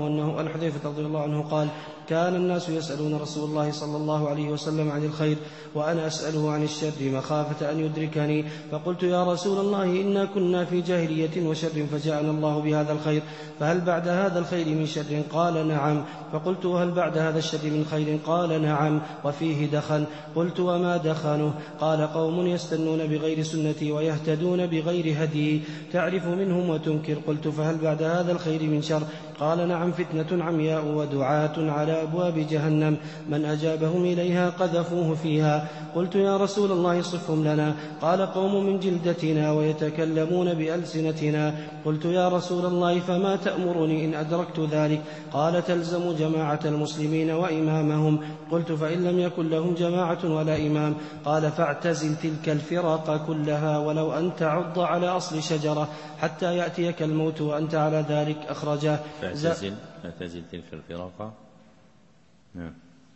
الله عنه قال: كان الناس يسألون رسول الله صلى الله عليه وسلم عن الخير وأنا أسأله عن الشر مخافة أن يدركني، فقلت: يا رسول الله إنا كنا في جاهلية وشر فجاءنا الله بهذا الخير، فهل بعد هذا الخير من شر؟ قال: نعم. فقلت: وهل بعد هذا الشر من خير؟ قال: نعم، وفيه دخن. قلت: وما دخنه؟ قال: قوم يستنون بغير سنتي ويهتدون بغير هدي تعرف منهم وتنكر. قلت: فهل بعد هذا الخير من شر؟ قال: نعم، فتنة عمياء ودعاة على على أبواب جهنم، من أجابهم إليها قذفوه فيها. قلت يا رسول الله صفهم لنا. قال قوم من جلدتنا ويتكلمون بألسنتنا. قلت يا رسول الله فما تأمرني إن أدركت ذلك؟ قال تلزم جماعة المسلمين وإمامهم. قلت فإن لم يكن لهم جماعة ولا إمام؟ قال فاعتزل تلك الفرق كلها ولو أن تعض على أصل شجرة حتى يأتيك الموت وأنت على ذلك. أخرجه. فاعتزل تلك الفرق. نعم.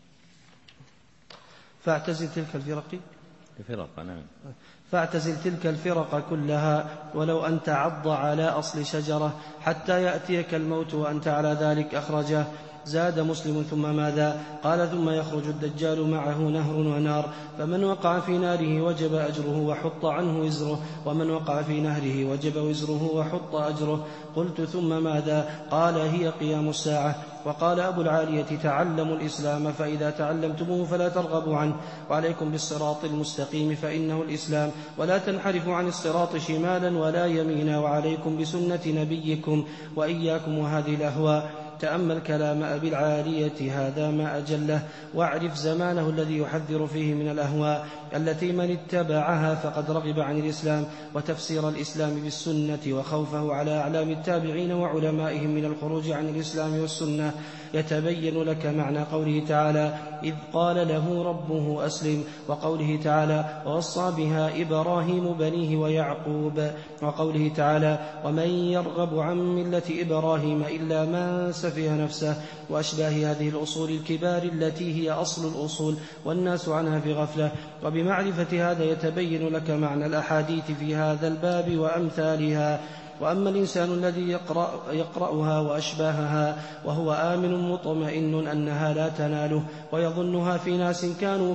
فاعتزل تلك الفرق. نعم. فاعتزل تلك الفرق كلها ولو أن تعض على أصل شجرة حتى يأتيك الموت وأنت على ذلك. أخرجه. زاد مسلم ثم ماذا؟ قال ثم يخرج الدجال معه نهر ونار، فمن وقع في ناره وجب أجره وحط عنه وزره، ومن وقع في نهره وجب وزره وحط أجره. قلت ثم ماذا؟ قال هي قيام الساعة. وقال أبو العالية تعلموا الإسلام فإذا تعلمتموه فلا ترغبوا عنه، وعليكم بالصراط المستقيم فإنه الإسلام، ولا تنحرفوا عن الصراط شمالا ولا يمينا، وعليكم بسنة نبيكم وإياكم وهذه الأهواء. تأمل كلام أبي العالية هذا ما أجله، واعرف زمانه الذي يحذر فيه من الأهواء التي من اتبعها فقد رغب عن الإسلام، وتفسير الإسلام بالسنة، وخوفه على أعلام التابعين وعلمائهم من الخروج عن الإسلام والسنة. يتبين لك معنى قوله تعالى إذ قال له ربه أسلم، وقوله تعالى ووصى بها إبراهيم بنيه ويعقوب، وقوله تعالى ومن يرغب عن ملة إبراهيم إلا من سفه نفسه، وأشباه هذه الأصول الكبار التي هي أصل الأصول والناس عنها في غفلة. وبمعرفة هذا يتبين لك معنى الأحاديث في هذا الباب وأمثالها. وأما الإنسان الذي يقرأها وأشباهها وهو آمن مطمئن أنها لا تناله، ويظنها في ناس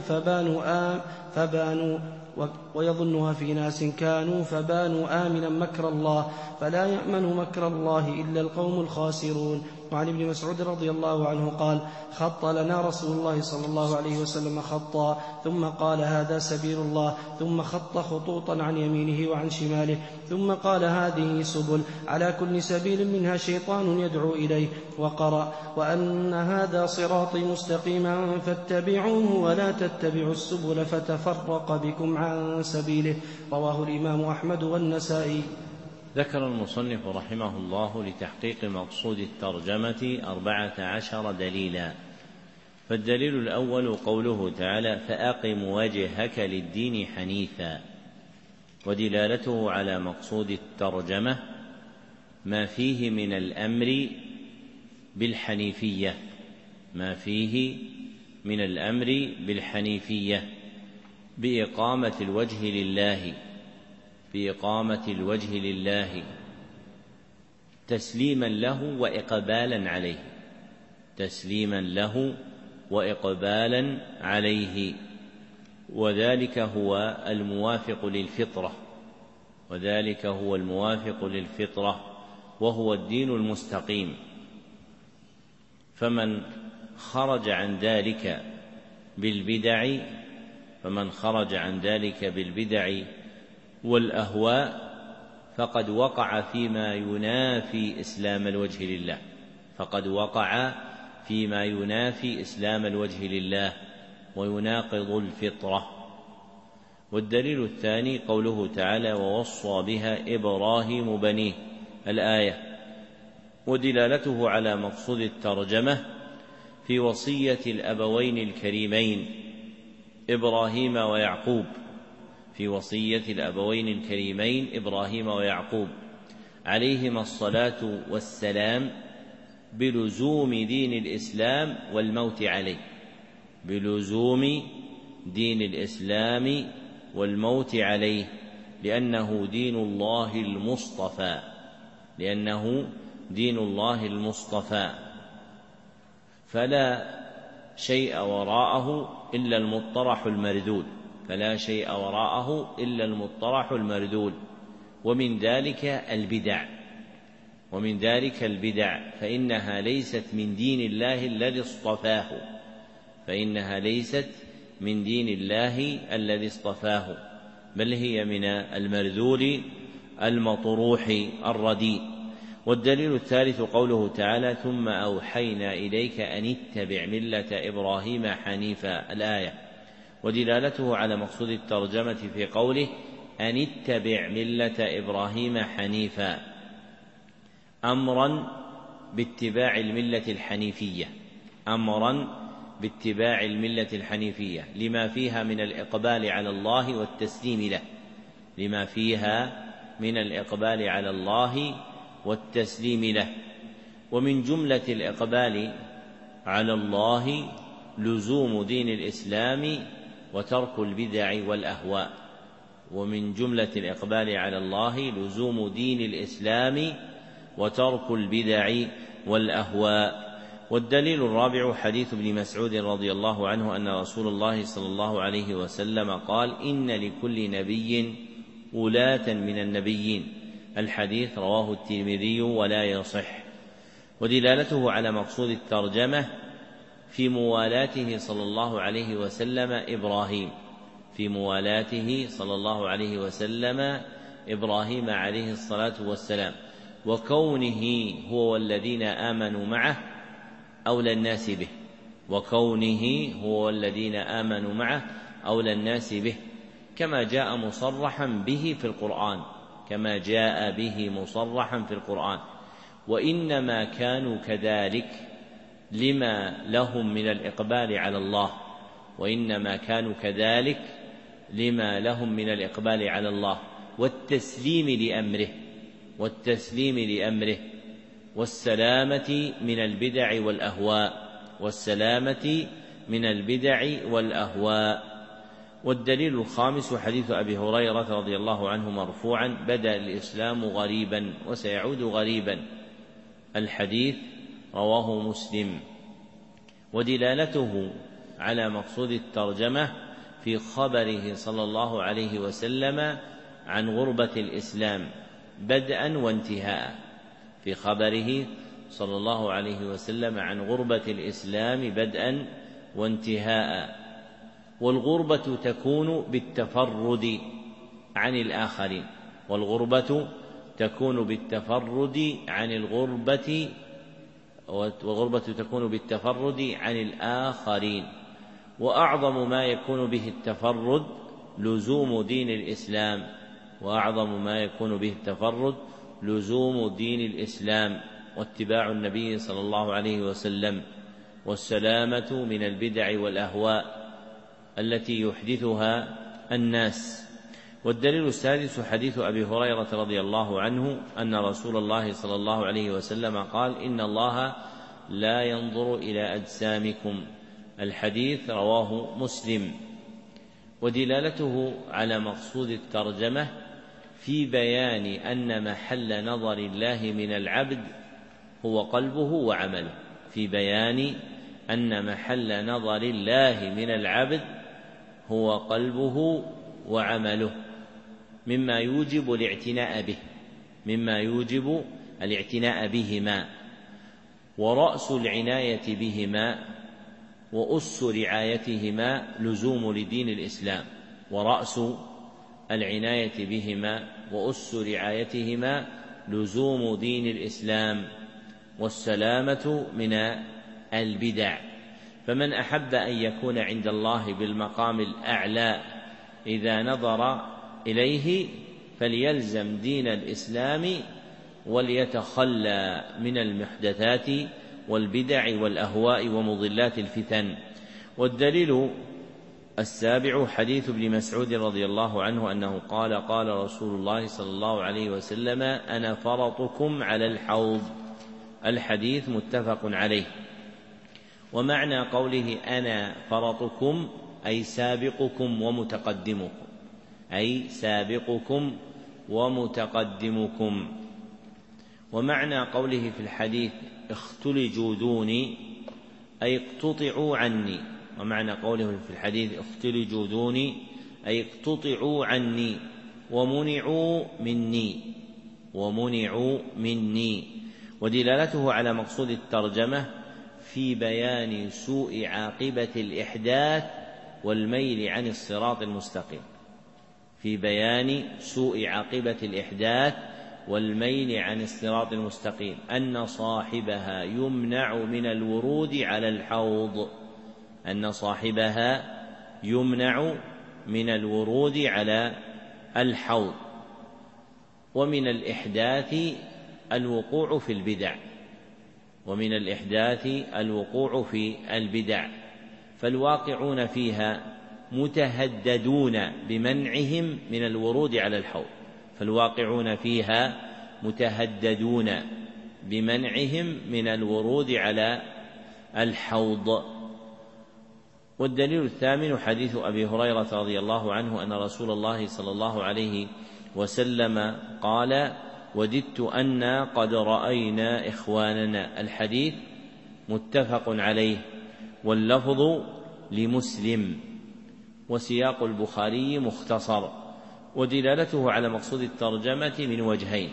كانوا فبانوا آمنا مكر الله، فلا يأمن مكر الله إلا القوم الخاسرون. وعن ابن مسعود رضي الله عنه قال خط لنا رسول الله صلى الله عليه وسلم خطا، ثم قال هذا سبيل الله، ثم خط خطوطا عن يمينه وعن شماله، ثم قال هذه سبل على كل سبيل منها شيطان يدعو إليه، وقرأ وأن هذا صراطي مستقيما فاتبعوه ولا تتبعوا السبل فتفرق بكم عن سبيله. رواه الإمام أحمد والنسائي. ذكر المصنف رحمه الله لتحقيق مقصود الترجمة 14 دليلا. فالدليل الأول قوله تعالى فأقم وجهك للدين حنيفا، ودلالته على مقصود الترجمة ما فيه من الأمر بالحنيفية، ما فيه من الأمر بالحنيفية بإقامة الوجه لله تسليما له وإقبالا عليه، وذلك هو الموافق للفطرة وهو الدين المستقيم. فمن خرج عن ذلك بالبدع والأهواء فقد وقع فيما ينافي إسلام الوجه لله ويناقض الفطرة. والدليل الثاني قوله تعالى ووصى بها إبراهيم بنيه الآية، ودلالته على مقصود الترجمة في وصية الأبوين الكريمين إبراهيم ويعقوب عليهما الصلاة والسلام بلزوم دين الإسلام والموت عليه لأنه دين الله المصطفى، فلا شيء وراءه إلا المطرح المردود. ومن ذلك البدع فإنها ليست من دين الله الذي اصطفاه، بل هي من المرذول المطروح الرديء. والدليل الثالث قوله تعالى: ثم أوحينا إليك أن اتبع ملة إبراهيم حنيفا، الآية. ودلالته على مقصود الترجمة في قوله: أن اتبع ملة إبراهيم حنيفا، أمرا باتباع الملة الحنيفية، أمرا باتباع الملة الحنيفية لما فيها من الإقبال على الله والتسليم له، لما فيها من الإقبال على الله والتسليم له. ومن جملة الإقبال على الله لزوم دين الإسلام وترك البدع والأهواء، ومن جملة الإقبال على الله لزوم دين الإسلام وترك البدع والأهواء. والدليل الرابع حديث ابن مسعود رضي الله عنه أن رسول الله صلى الله عليه وسلم قال: إن لكل نبي ولاة من النبيين، الحديث رواه الترمذي ولا يصح. ودلالته على مقصود الترجمة في موالاته صلى الله عليه وسلم إبراهيم، في موالاته صلى الله عليه وسلم إبراهيم عليه الصلاة والسلام، وكونه هو والذين آمنوا معه أولى الناس به، وكونه هو والذين آمنوا معه أولى الناس به، كما جاء مصرحا به في القرآن، كما جاء به مصرحا في القرآن. وإنما كانوا كذلك لما لهم من الإقبال على الله، وإنما كانوا كذلك لما لهم من الإقبال على الله والتسليم لأمره، والتسليم لأمره، والسلامة من البدع والأهواء، والسلامة من البدع والأهواء. والدليل الخامس حديث أبي هريرة رضي الله عنه مرفوعا: بدأ الإسلام غريبا وسيعود غريبا، الحديث رواه مسلم. ودلالته على مقصود الترجمة في خبره صلى الله عليه وسلم عن غربة الإسلام بدءا وانتهاء، في خبره صلى الله عليه وسلم عن غربة الإسلام بدءا وانتهاء. والغربة تكون بالتفرد عن الآخرين، والغربة تكون بالتفرد عن الغربة، والغربة تكون بالتفرد عن الآخرين. وأعظم ما يكون به التفرد لزوم دين الإسلام، وأعظم ما يكون به التفرد لزوم دين الإسلام واتباع النبي صلى الله عليه وسلم، والسلامة من البدع والأهواء التي يحدثها الناس. والدليل السادس حديث أبي هريرة رضي الله عنه أن رسول الله صلى الله عليه وسلم قال: إن الله لا ينظر إلى أجسامكم، الحديث رواه مسلم. ودلالته على مقصود الترجمة في بيان أن محل نظر الله من العبد هو قلبه وعمله، في بيان أن محل نظر الله من العبد هو قلبه وعمله، مما يوجب الاعتناء به، مما يوجب الاعتناء بهما. ورأس العناية بهما وأس رعايتهما لزوم لدين الإسلام، ورأس العناية بهما وأس رعايتهما لزوم دين الإسلام، والسلامة من البدع. فمن أحب أن يكون عند الله بالمقام الأعلى إذا نظر إليه فليلزم دين الإسلام وليتخلى من المحدثات والبدع والأهواء ومضلات الفتن. والدليل السابع حديث ابن مسعود رضي الله عنه أنه قال: قال رسول الله صلى الله عليه وسلم: أنا فرطكم على الحوض، الحديث متفق عليه. ومعنى قوله أنا فرطكم أي سابقكم ومتقدمكم، أي سابقكم ومتقدمكم. ومعنى قوله في الحديث اختلجوا دوني أي اقتطعوا عني، ومعنى قوله في الحديث اختلجوا دوني أي اقتطعوا عني ومنعوا مني، ومنعوا مني. ودلالته على مقصود الترجمة في بيان سوء عاقبة الإحداث والميل عن الصراط المستقيم، في بيان سوء عاقبة الإحداث والميل عن الصراط المستقيم أن صاحبها يمنع من الورود على الحوض، أن صاحبها يمنع من الورود على الحوض. ومن الإحداث الوقوع في البدع، ومن الإحداث الوقوع في البدع، فالواقعون فيها متهددون بمنعهم من الورود على الحوض، فالواقعون فيها متهددون بمنعهم من الورود على الحوض. والدليل الثامن حديث أبي هريرة رضي الله عنه أن رسول الله صلى الله عليه وسلم قال: وددت أنا قد رأينا إخواننا. الحديث متفق عليه، واللفظ لمسلم، وسياق البخاري مختصر، ودلالته على مقصود الترجمة من وجهين: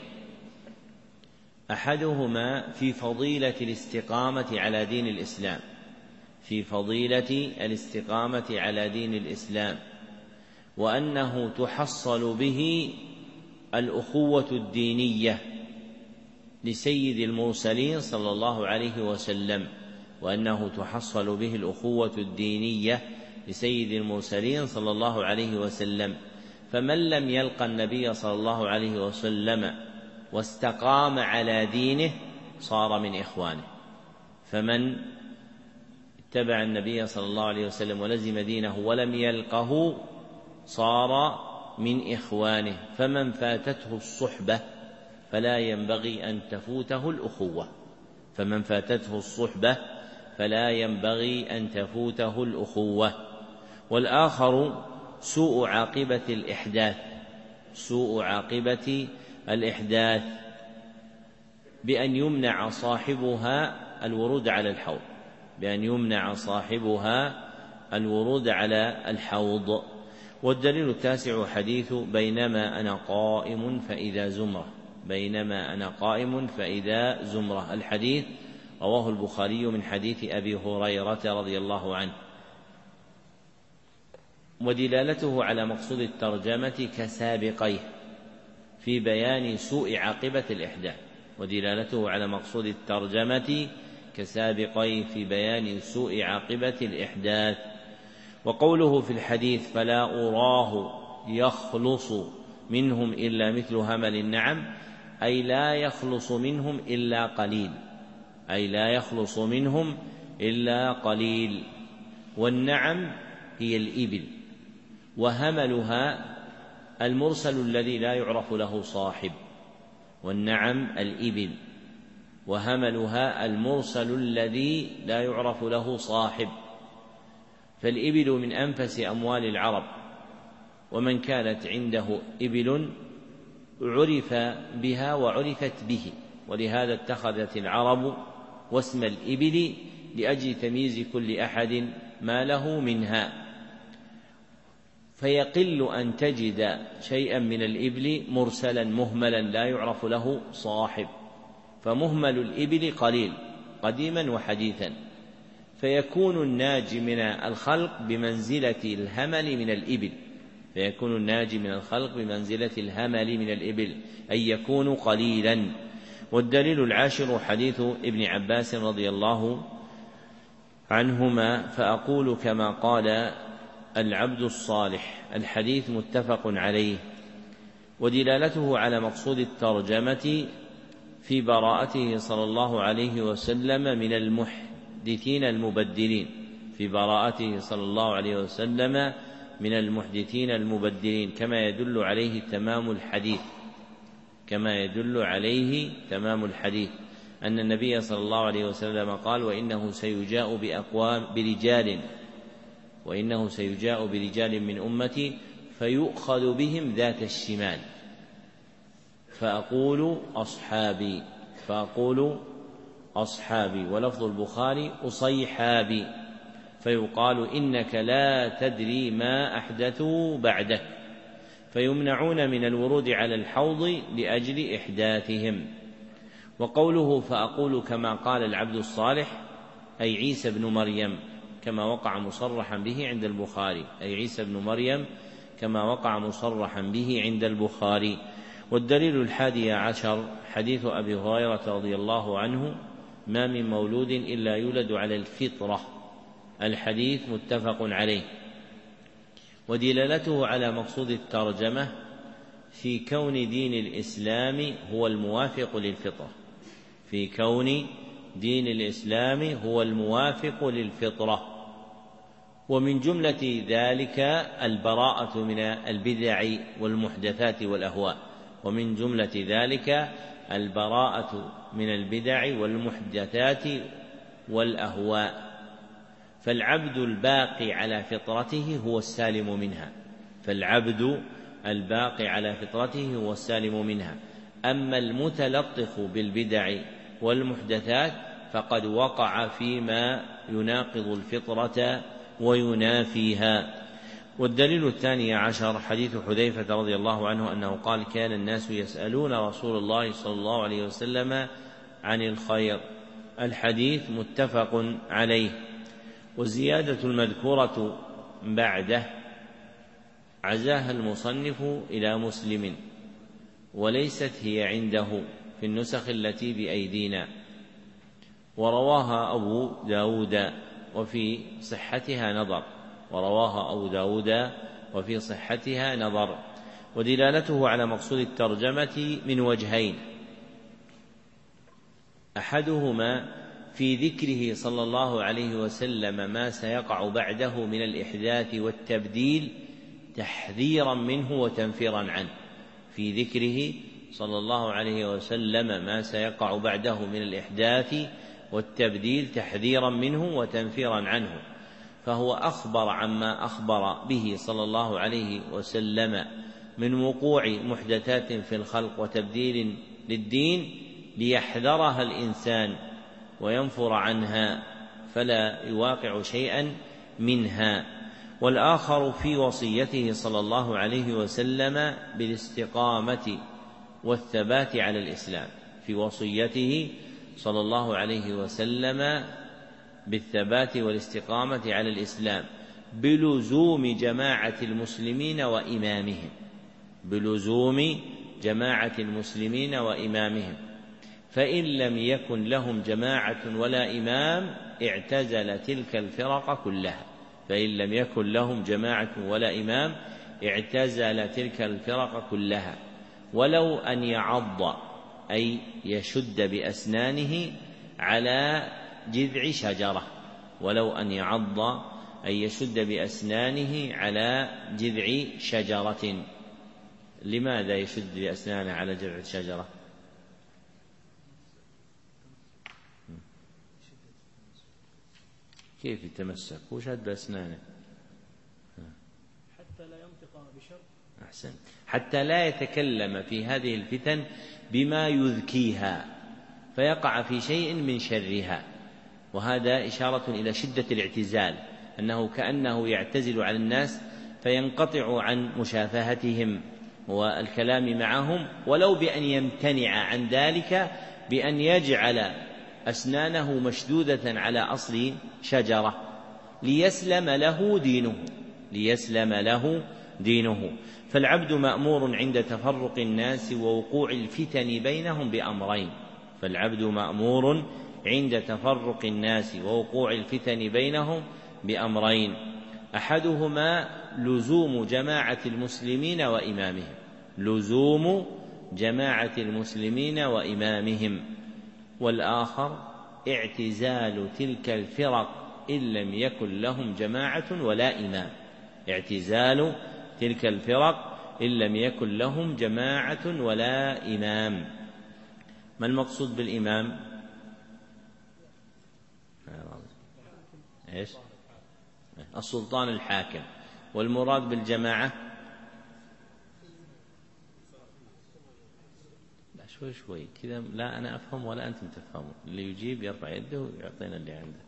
أحدهما في فضيلة الاستقامة على دين الإسلام، في فضيلة الاستقامة على دين الإسلام، وأنه تحصل به الأخوة الدينية لسيد المرسلين صلى الله عليه وسلم، وأنه تحصل به الأخوة الدينية لسيد المرسلين صلى الله عليه وسلم. فمن لم يلق النبي صلى الله عليه وسلم واستقام على دينه صار من إخوانه، فمن اتبع النبي صلى الله عليه وسلم ولزم دينه ولم يلقه صار من إخوانه. فمن فاتته الصحبة فلا ينبغي أن تفوته الأخوة، فمن فاتته الصحبة فلا ينبغي أن تفوته الأخوة. والآخر سوء عاقبة الإحداث، سوء عاقبة الإحداث بأن يمنع صاحبها الورود على الحوض، بأن يمنع صاحبها الورود على الحوض. والدليل التاسع حديث بينما أنا قائم فإذا زمرة، بينما أنا قائم فإذا زمرة. الحديث رواه البخاري من حديث أبي هريرة رضي الله عنه. ودلالته على مقصود الترجمة كسابقيه في بيان سوء عاقبة الإحداث، ودلالته على مقصود الترجمة كسابقيه في بيان سوء عاقبة الإحداث. وقوله في الحديث فلا أراه يخلص منهم إلا مثل همل النعم، أي لا يخلص منهم إلا قليل، أي لا يخلص منهم إلا قليل. والنعم هي الإبل، وهملها المرسل الذي لا يعرف له صاحب، والنعم الإبل، وهملها المرسل الذي لا يعرف له صاحب. فالإبل من أنفس أموال العرب، ومن كانت عنده إبل عرف بها وعرفت به، ولهذا اتخذت العرب واسم الإبل لأجل تمييز كل أحد ما له منها. فيقل أن تجد شيئا من الإبل مرسلا مهملا لا يعرف له صاحب، فمهمل الإبل قليل قديما وحديثا، فيكون الناجي من الخلق بمنزلة الهمل من الإبل، فيكون الناجي من الخلق بمنزلة الهمل من الإبل، أي يكون قليلا. والدليل العاشر حديث ابن عباس رضي الله عنهما فأقول كما قال العبد الصالح. الحديث متفق عليه. ودلالته على مقصود الترجمة في براءته صلى الله عليه وسلم من المحدثين المبدلين، في براءته صلى الله عليه وسلم من المحدثين المبدلين، كما يدل عليه تمام الحديث، كما يدل عليه تمام الحديث أن النبي صلى الله عليه وسلم قال وإنه سيجاء برجال من أمتي فيؤخذ بهم ذات الشمال فأقول أصحابي، ولفظ البخاري أصيحابي، فيقال إنك لا تدري ما أحدثوا بعدك، فيمنعون من الورود على الحوض لأجل إحداثهم. وقوله فأقول كما قال العبد الصالح أي عيسى بن مريم كما وقع مصرحا به عند البخاري، أي عيسى بن مريم كما وقع مصرحا به عند البخاري. والدليل 11 حديث أبي هريرة رضي الله عنه: ما من مولود إلا يولد على الفطرة. الحديث متفق عليه. ودلالته على مقصود الترجمة في كون دين الإسلام هو الموافق للفطرة، في كون دين الإسلام هو الموافق للفطرة. ومن جملة ذلك البراءة من البدع والمحدثات والأهواء، ومن جملة ذلك البراءة من البدع والمحدثات والأهواء. فالعبد الباقي على فطرته هو السالم منها، فالعبد الباقي على فطرته هو السالم منها. أما المتلطف بالبدع والمحدثات فقد وقع فيما يناقض الفطرة وينافيها. والدليل 12 حديث حذيفة رضي الله عنه أنه قال: كان الناس يسألون رسول الله صلى الله عليه وسلم عن الخير. الحديث متفق عليه. والزيادة المذكورة بعده عزاها المصنف إلى مسلم، وليست هي عنده في النسخ التي بأيدينا، ورواها أبو داود وفي صحتها نظر، ورواها أبو داود وفي صحتها نظر. ودلالته على مقصود الترجمة من وجهين: أحدهما في ذكره صلى الله عليه وسلم ما سيقع بعده من الإحداث والتبديل تحذيرا منه وتنفيرا عنه، في ذكره صلى الله عليه وسلم ما سيقع بعده من الإحداث والتبديل تحذيرا منه وتنفيرا عنه، فهو أخبر عما أخبر به صلى الله عليه وسلم من وقوع محدثات في الخلق وتبديل للدين ليحذرها الإنسان وينفر عنها فلا يواقع شيئا منها. والآخر في وصيته صلى الله عليه وسلم بالاستقامة والثبات على الإسلام، في وصيته صلى الله عليه وسلم بالثبات والاستقامة على الإسلام بلزوم جماعة المسلمين وإمامهم، بلزوم جماعة المسلمين وإمامهم. فإن لم يكن لهم جماعة ولا إمام اعتزل تلك الفرق كلها، فإن لم يكن لهم جماعة ولا إمام اعتزل تلك الفرق كلها. ولو أن يعض أي يشد بأسنانه على جذع شجرة، ولو أن يعض أي يشد بأسنانه على جذع شجرة. لماذا يشد بأسنانه على جذع الشجرة؟ كيف يتمسك؟ هو شد بأسنانه حتى لا ينطق بشر. أحسن، حتى لا يتكلم في هذه الفتن بما يذكيها فيقع في شيء من شرها. وهذا إشارة إلى شدة الاعتزال، أنه كأنه يعتزل على الناس فينقطع عن مشافهتهم والكلام معهم، ولو بأن يمتنع عن ذلك بأن يجعل أسنانه مشدودة على أصل شجرة ليسلم له دينه، ليسلم له دينه. فالعبد مأمور عند تفرق الناس ووقوع الفتن بينهم بأمرين، فالعبد مأمور عند تفرق الناس ووقوع الفتن بينهم بأمرين: أحدهما لزوم جماعة المسلمين وإمامهم، لزوم جماعة المسلمين وإمامهم، والآخر اعتزال تلك الفرق إن لم يكن لهم جماعة ولا إمام، اعتزال تلك الفرق إن لم يكن لهم جماعة ولا إمام. ما المقصود بالإمام؟ إيش؟ السلطان الحاكم. والمراد بالجماعة؟ لا شوي شوي كذا، لا أنا أفهم ولا أنتم تفهمون. اللي يجيب يرفع يده ويعطينا اللي عنده.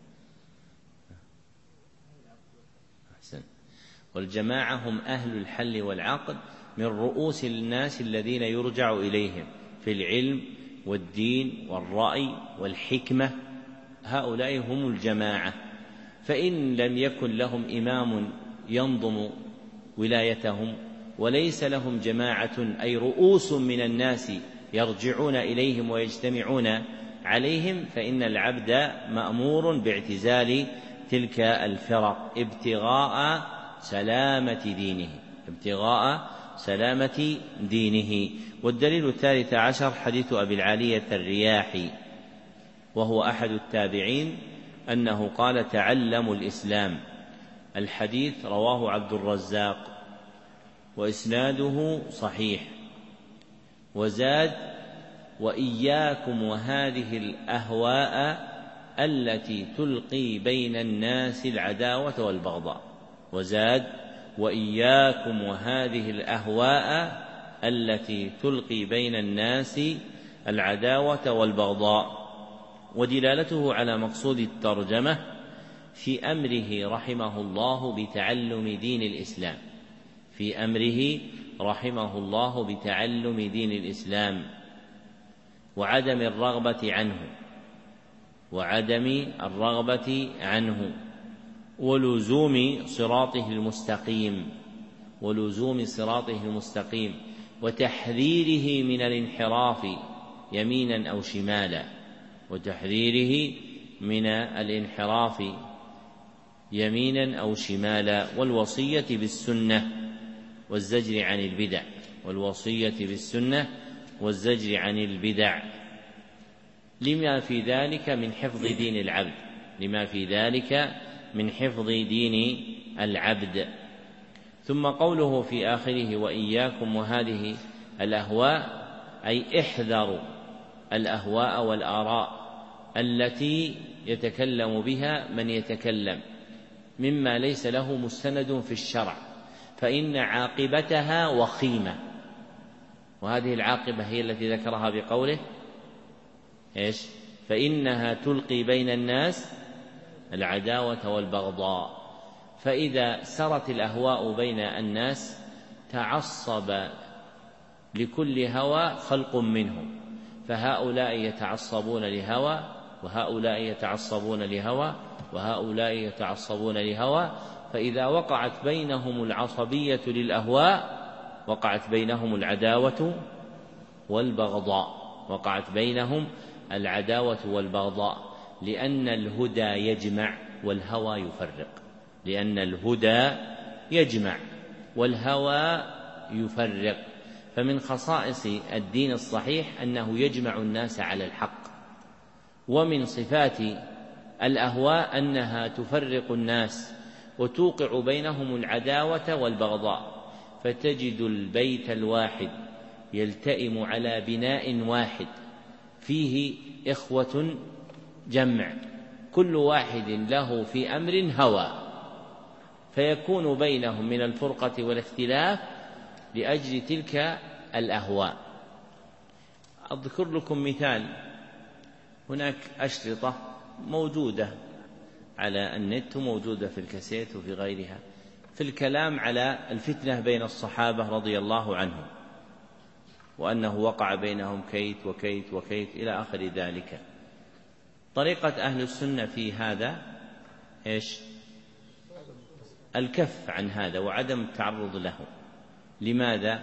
أحسن. والجماعة هم أهل الحل والعقد من رؤوس الناس الذين يرجع إليهم في العلم والدين والرأي والحكمة، هؤلاء هم الجماعة. فإن لم يكن لهم إمام ينظم ولايتهم وليس لهم جماعة أي رؤوس من الناس يرجعون إليهم ويجتمعون عليهم، فإن العبد مأمور باعتزال تلك الفرق ابتغاء سلامة دينه. والدليل 13 حديث أبي العالية الرياحي وهو أحد التابعين أنه قال: تعلموا الإسلام. الحديث رواه عبد الرزاق وإسناده صحيح، وزاد: وإياكم وهذه الأهواء التي تلقي بين الناس العداوة والبغضاء. وزاد: وإياكم وهذه الأهواء التي تلقي بين الناس العداوة والبغضاء. ودلالته على مقصود الترجمة في أمره رحمه الله بتعلم دين الإسلام، في أمره رحمه الله بتعلم دين الإسلام وعدم الرغبة عنه ولزوم صراطه المستقيم وتحذيره من الانحراف يمينا أو شمالا والوصية بالسنة والزجر عن البدع لما في ذلك من حفظ دين العبد. ثم قوله في آخره: وإياكم وهذه الأهواء، أي احذروا الأهواء والآراء التي يتكلم بها من يتكلم مما ليس له مستند في الشرع، فإن عاقبتها وخيمة. وهذه العاقبة هي التي ذكرها بقوله فإنها تلقي بين الناس العداوة والبغضاء. فإذا سرت الأهواء بين الناس تعصب لكل هوى خلق منهم، فهؤلاء يتعصبون لهوى وهؤلاء يتعصبون لهوى، فإذا وقعت بينهم العصبية للأهواء وقعت بينهم العداوة والبغضاء، لأن الهدى يجمع والهوى يفرق. فمن خصائص الدين الصحيح أنه يجمع الناس على الحق، ومن صفات الأهواء أنها تفرق الناس وتوقع بينهم العداوة والبغضاء. فتجد البيت الواحد يلتئم على بناء واحد فيه إخوة جمع، كل واحد له في أمر هوى، فيكون بينهم من الفرقة والاختلاف لأجل تلك الأهواء. أذكر لكم مثال: هناك أشرطة موجودة على النت وموجودة في الكاسيت وفي غيرها في الكلام على الفتنة بين الصحابة رضي الله عنهم، وأنه وقع بينهم كيت وكيت وكيت إلى آخر ذلك. طريقة أهل السنة في هذا الكف عن هذا وعدم التعرض له. لماذا؟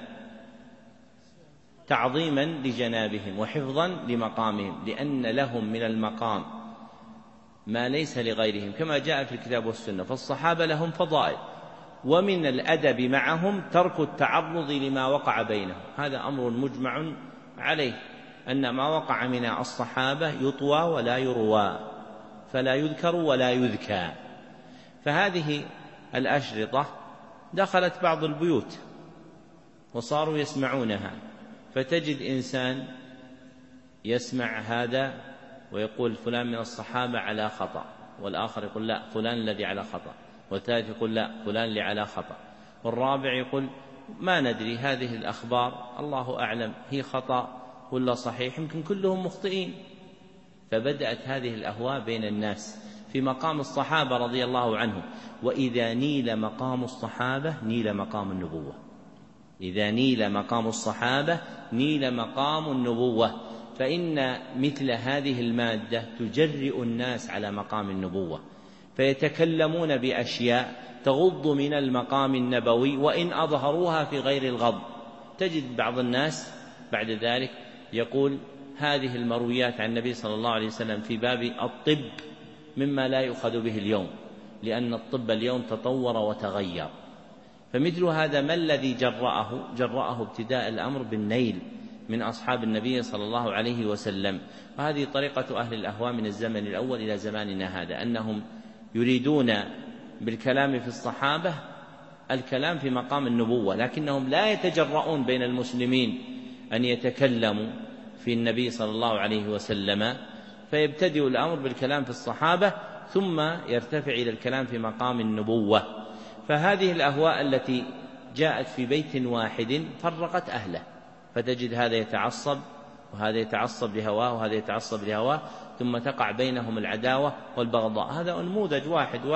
تعظيما لجنابهم وحفظا لمقامهم، لأن لهم من المقام ما ليس لغيرهم كما جاء في الكتاب والسنة. فالصحابة لهم فضائل، ومن الأدب معهم ترك التعرض لما وقع بينهم. هذا أمر مجمع عليه، أن ما وقع من الصحابة يطوى ولا يروى، فلا يذكر ولا يذكى. فهذه الأشرطة دخلت بعض البيوت وصاروا يسمعونها، فتجد إنسان يسمع هذا ويقول فلان من الصحابة على خطأ، والآخر يقول لا فلان الذي على خطأ، والثالث يقول لا فلان اللي على خطأ، والرابع يقول ما ندري هذه الأخبار الله أعلم هي خطأ ولا صحيح، يمكن كلهم مخطئين. فبدأت هذه الأهواء بين الناس في مقام الصحابة رضي الله عنهم. وإذا نيل مقام الصحابة نيل مقام النبوة، إذا نيل مقام الصحابة نيل مقام النبوة، فإن مثل هذه المادة تجرئ الناس على مقام النبوة، فيتكلمون بأشياء تغض من المقام النبوي وإن أظهروها في غير الغض. تجد بعض الناس بعد ذلك يقول هذه المرويات عن النبي صلى الله عليه وسلم في باب الطب مما لا يؤخذ به اليوم، لأن الطب اليوم تطور وتغير. فمثل هذا ما الذي جرأه ابتداء الأمر بالنيل من أصحاب النبي صلى الله عليه وسلم. وهذه طريقة أهل الأهواء من الزمن الأول إلى زماننا هذا، أنهم يريدون بالكلام في الصحابة الكلام في مقام النبوة، لكنهم لا يتجرؤون بين المسلمين أن يتكلموا في النبي صلى الله عليه وسلم، فيبتدئ الأمر بالكلام في الصحابة ثم يرتفع إلى الكلام في مقام النبوة. فهذه الأهواء التي جاءت في بيت واحد فرقت أهله، فتجد هذا يتعصب وهذا يتعصب لهواه وهذا يتعصب لهواه، ثم تقع بينهم العداوة والبغضاء. هذا نموذج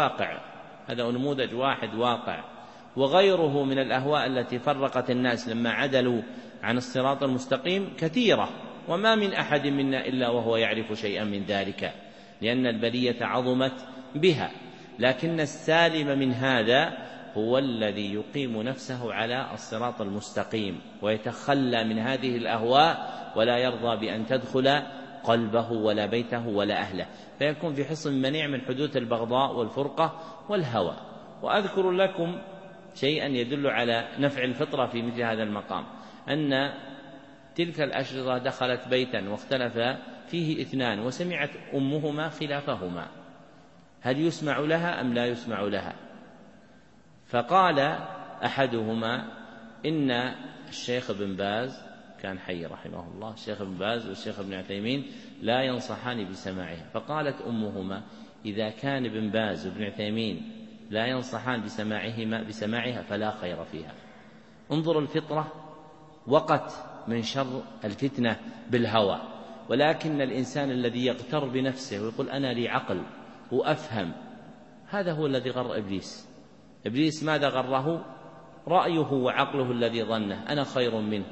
واحد واقع. وغيره من الأهواء التي فرقت الناس لما عدلوا عن الصراط المستقيم كثيرة، وما من أحد منا إلا وهو يعرف شيئا من ذلك، لأن البلية عظمت بها. لكن السالم من هذا هو الذي يقيم نفسه على الصراط المستقيم ويتخلى من هذه الأهواء ولا يرضى بأن تدخل قلبه ولا بيته ولا أهله، فيكون في حصن منيع من حدوث البغضاء والفرقة والهوى. وأذكر لكم شيئا يدل على نفع الفطرة في مثل هذا المقام، أن تلك الأشرطة دخلت بيتا واختلف فيه اثنان وسمعت أمهما خلافهما، هل يسمع لها أم لا يسمع لها؟ فقال أحدهما إن الشيخ بن باز كان حي رحمه الله، الشيخ بن باز والشيخ ابن عثيمين لا ينصحان بسماعها. فقالت أمهما إذا كان ابن باز وابن عثيمين لا ينصحان بسماعها فلا خير فيها. انظروا الفطرة وقت من شر الفتنة بالهوى، ولكن الإنسان الذي يغتر بنفسه ويقول أنا لي عقل وأفهم، هذا هو الذي غر إبليس ماذا غره؟ رأيه وعقله الذي ظنه أنا خير منه،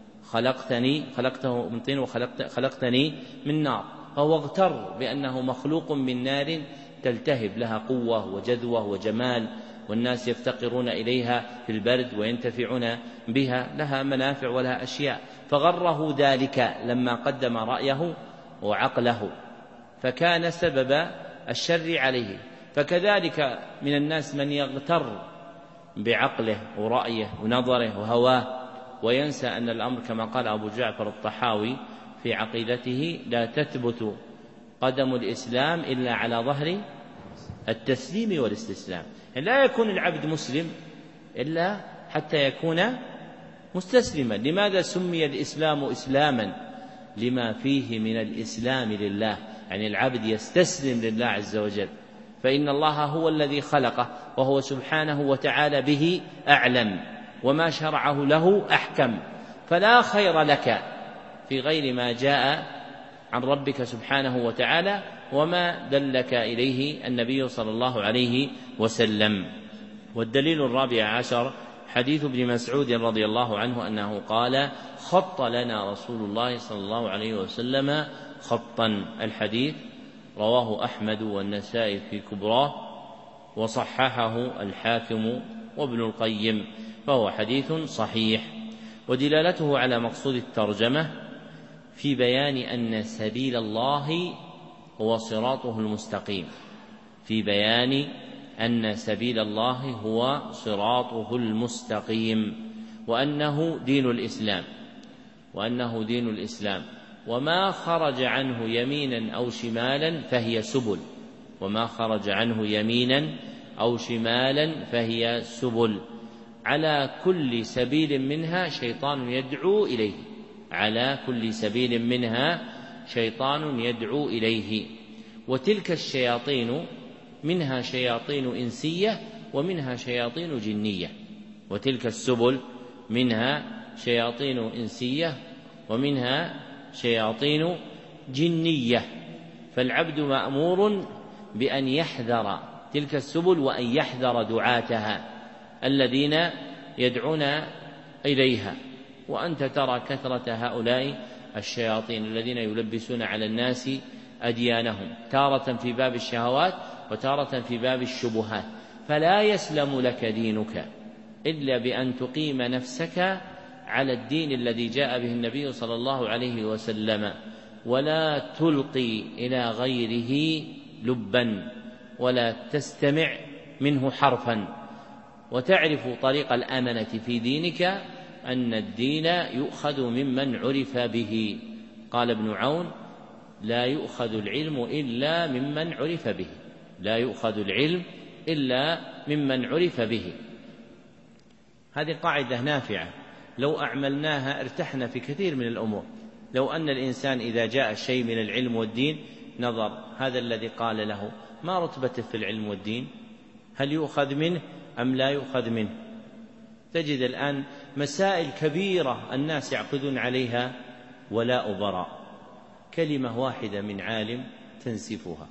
خلقته من طين وخلقتني من نار. فهو اغتر بأنه مخلوق من نار تلتهب، لها قوة وجذوة وجمال، والناس يفتقرون إليها في البرد وينتفعون بها، لها منافع ولها أشياء، فغره ذلك لما قدم رأيه وعقله، فكان سبب الشر عليه. فكذلك من الناس من يغتر بعقله ورأيه ونظره وهواه وينسى أن الأمر كما قال أبو جعفر الطحاوي في عقيدته لا تثبت قدم الإسلام إلا على ظهر التسليم والاستسلام. يعني لا يكون العبد مسلم إلا حتى يكون مستسلما. لماذا سمي الإسلام إسلاما؟ لما فيه من الإسلام لله، يعني العبد يستسلم لله عز وجل، فإن الله هو الذي خلقه وهو سبحانه وتعالى به أعلم، وما شرعه له أحكم، فلا خير لك في غير ما جاء عن ربك سبحانه وتعالى وما دلك إليه النبي صلى الله عليه وسلم. والدليل الرابع عشر حديث ابن مسعود رضي الله عنه أنه قال خط لنا رسول الله صلى الله عليه وسلم خطا. الحديث رواه أحمد والنسائي في كبراه وصححه الحاكم وابن القيم، فهو حديث صحيح. ودلالته على مقصود الترجمة في بيان أن سبيل الله هو صراطه المستقيم، في بيان أن سبيل الله هو صراطه المستقيم، وأنه دين الإسلام، وما خرج عنه يمينا أو شمالا فهي سبل، وما خرج عنه يمينا أو شمالا فهي سبل، على كل سبيل منها شيطان يدعو إليه، على كل سبيل منها شيطان يدعو إليه. وتلك الشياطين منها شياطين إنسية ومنها شياطين جنية، وتلك السبل منها شياطين إنسية ومنها شياطين جنية، فالعبد مأمور بأن يحذر تلك السبل وأن يحذر دعاتها الذين يدعون إليها. وأنت ترى كثرة هؤلاء الشياطين الذين يلبسون على الناس أديانهم، تارة في باب الشهوات وتارة في باب الشبهات، فلا يسلم لك دينك إلا بأن تقيم نفسك على الدين الذي جاء به النبي صلى الله عليه وسلم، ولا تلقي إلى غيره لبا ولا تستمع منه حرفا، وتعرف طريق الأمنة في دينك أن الدين يؤخذ ممن عرف به. قال ابن عون: لا يؤخذ العلم إلا ممن عرف به، لا يؤخذ العلم إلا ممن عرف به. هذه قاعدة نافعة لو أعملناها ارتحنا في كثير من الأمور. لو أن الإنسان إذا جاء شيء من العلم والدين نظر هذا الذي قال له ما رتبته في العلم والدين، هل يؤخذ منه أم لا يؤخذ منه؟ تجد الآن مسائل كبيرة الناس يعقدون عليها ولاء براء، كلمة واحدة من عالم تنسفها.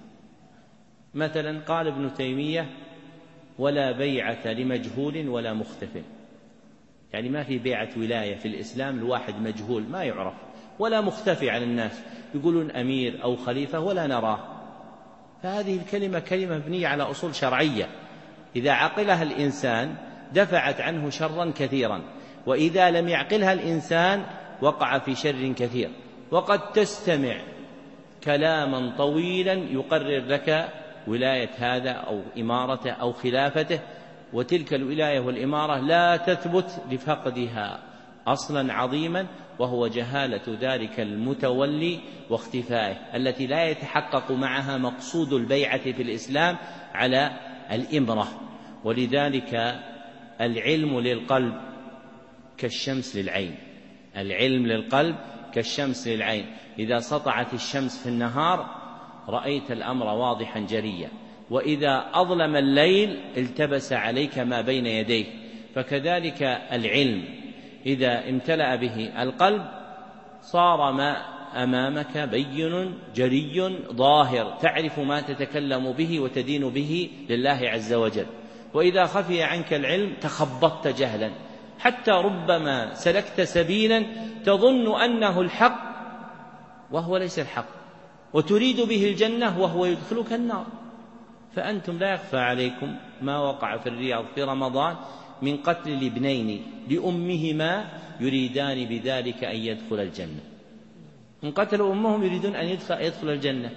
مثلا قال ابن تيمية: ولا بيعة لمجهول ولا مختف، يعني ما في بيعة ولاية في الإسلام الواحد مجهول ما يعرف ولا مختفي عن الناس، يقولون أمير أو خليفة ولا نراه. فهذه الكلمة كلمة مبنية على أصول شرعية، إذا عقلها الإنسان دفعت عنه شرا كثيرا، وإذا لم يعقلها الإنسان وقع في شر كثير. وقد تستمع كلاما طويلا يقرر لك ولاية هذا أو إمارته أو خلافته، وتلك الولاية والإمارة لا تثبت لفقدها أصلا عظيما، وهو جهالة ذلك المتولي واختفائه، التي لا يتحقق معها مقصود البيعة في الإسلام على الإمرة. ولذلك العلم للقلب كالشمس للعين، العلم للقلب كالشمس للعين. إذا سطعت الشمس في النهار رأيت الأمر واضحا جليا، وإذا أظلم الليل التبس عليك ما بين يديه. فكذلك العلم إذا امتلأ به القلب صار ما أمامك بين جلي ظاهر، تعرف ما تتكلم به وتدين به لله عز وجل. وإذا خفي عنك العلم تخبطت جهلا، حتى ربما سلكت سبيلا تظن أنه الحق وهو ليس الحق، وتريد به الجنة وهو يدخلك النار. فأنتم لا يخفى عليكم ما وقع في الرياض في رمضان من قتل الابنين لأمهما يريدان بذلك أن يدخل الجنة. من قتلوا أمهم يريدون أن يدخل الجنة.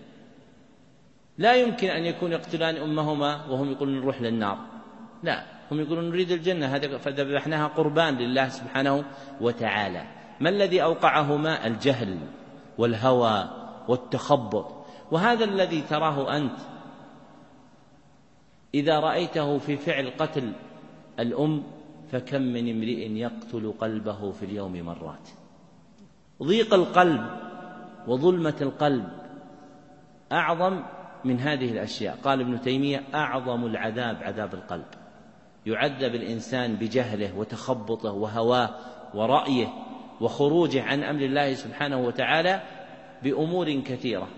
لا يمكن أن يكون يقتلان أمهما وهم يقولون نروح للنار، لا، هم يقولون نريد الجنة، هذا فذبحناها قربان لله سبحانه وتعالى. ما الذي أوقعهما؟ الجهل والهوى والتخبط. وهذا الذي تراه أنت إذا رأيته في فعل قتل الأم، فكم من امرئ يقتل قلبه في اليوم مرات. ضيق القلب وظلمة القلب أعظم من هذه الأشياء. قال ابن تيمية: أعظم العذاب عذاب القلب، يعذب الإنسان بجهله وتخبطه وهواه ورأيه وخروجه عن أمر الله سبحانه وتعالى بأمور كثيرة.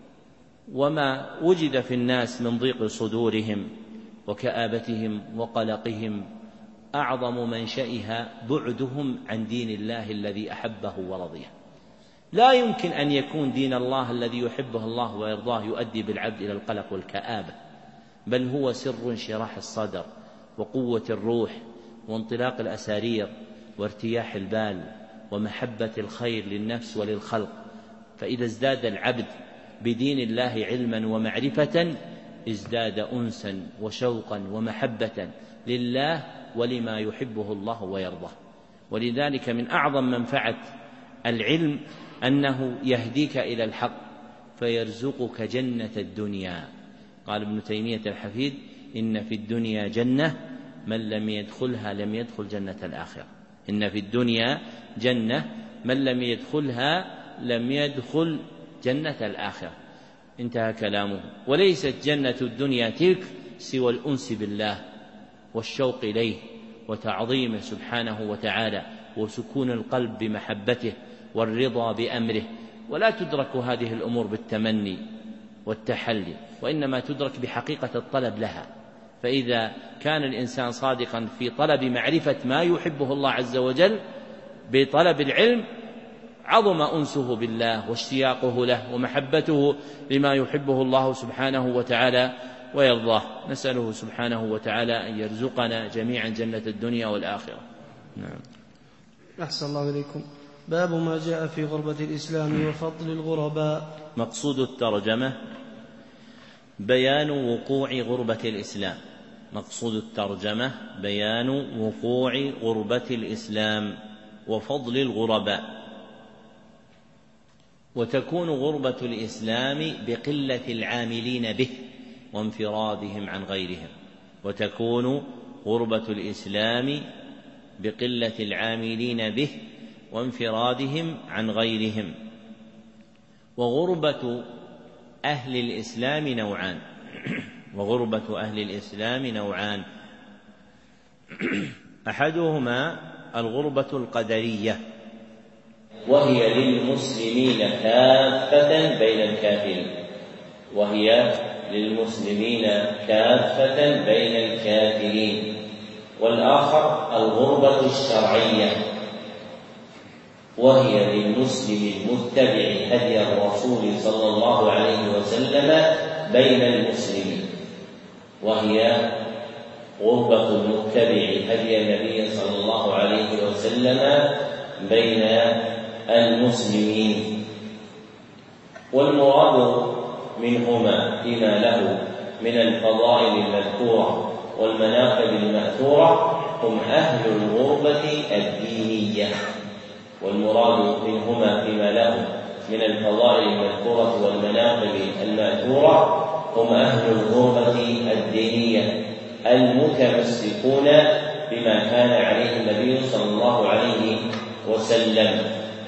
وما وجد في الناس من ضيق صدورهم وكآبتهم وقلقهم أعظم منشئها بعدهم عن دين الله الذي أحبه ورضيه. لا يمكن أن يكون دين الله الذي يحبه الله ويرضاه يؤدي بالعبد إلى القلق والكآبة، بل هو سر انشراح الصدر وقوة الروح وانطلاق الأسارير وارتياح البال ومحبة الخير للنفس وللخلق. فإذا ازداد العبد بدين الله علما ومعرفة ازداد أنسا وشوقا ومحبة لله ولما يحبه الله ويرضاه. ولذلك من أعظم منفعة العلم أنه يهديك إلى الحق فيرزقك جنة الدنيا. قال ابن تيمية الحفيد: إن في الدنيا جنة من لم يدخلها لم يدخل جنة الآخرة. إن في الدنيا جنة من لم يدخلها لم يدخل جنة الآخرة. انتهى كلامه. وليست جنة الدنيا تلك سوى الأنس بالله والشوق إليه وتعظيمه سبحانه وتعالى وسكون القلب بمحبته والرضا بأمره. ولا تدرك هذه الأمور بالتمني والتحلي، وإنما تدرك بحقيقة الطلب لها. فإذا كان الإنسان صادقا في طلب معرفة ما يحبه الله عز وجل بطلب العلم عظم أنسه بالله واشتياقه له ومحبته لما يحبه الله سبحانه وتعالى ويرضاه. نسأله سبحانه وتعالى أن يرزقنا جميعا جنة الدنيا والآخرة. نعم. أحسن الله إليكم. باب ما جاء في غربة الإسلام وفضل الغرباء. مقصود الترجمة بيان وقوع غربة الإسلام. مقصود الترجمة بيان وقوع غربة الإسلام وفضل الغرباء. وتكون غربة الإسلام بقلة العاملين به وانفرادهم عن غيرهم. وتكون غربة الإسلام بقلة العاملين به وانفرادهم عن غيرهم. وغربة أهل الإسلام نوعان. وغربة أهل الإسلام نوعان. أحدهما الغربة القدرية، وهي للمسلمين كافة بين الكافرين. وهي للمسلمين كافة بين الكافرين. والآخر الغربة الشرعية، وهي للمسلم المتبع هدي الرسول صلى الله عليه وسلم بين المسلمين. وهي غربة المتبع هدي النبي صلى الله عليه وسلم بين المسلمين. والمراد منهما فيما له من الفضائل المذكورة والمناقب المأثورة هم أهل الغربة الدينية. والمراد منهما فيما له من الفضائل المذكورة والمناقب المأثورة هم أهل الغربة الدينية المتمسكون بما كان عليه النبي صلى الله عليه وسلم.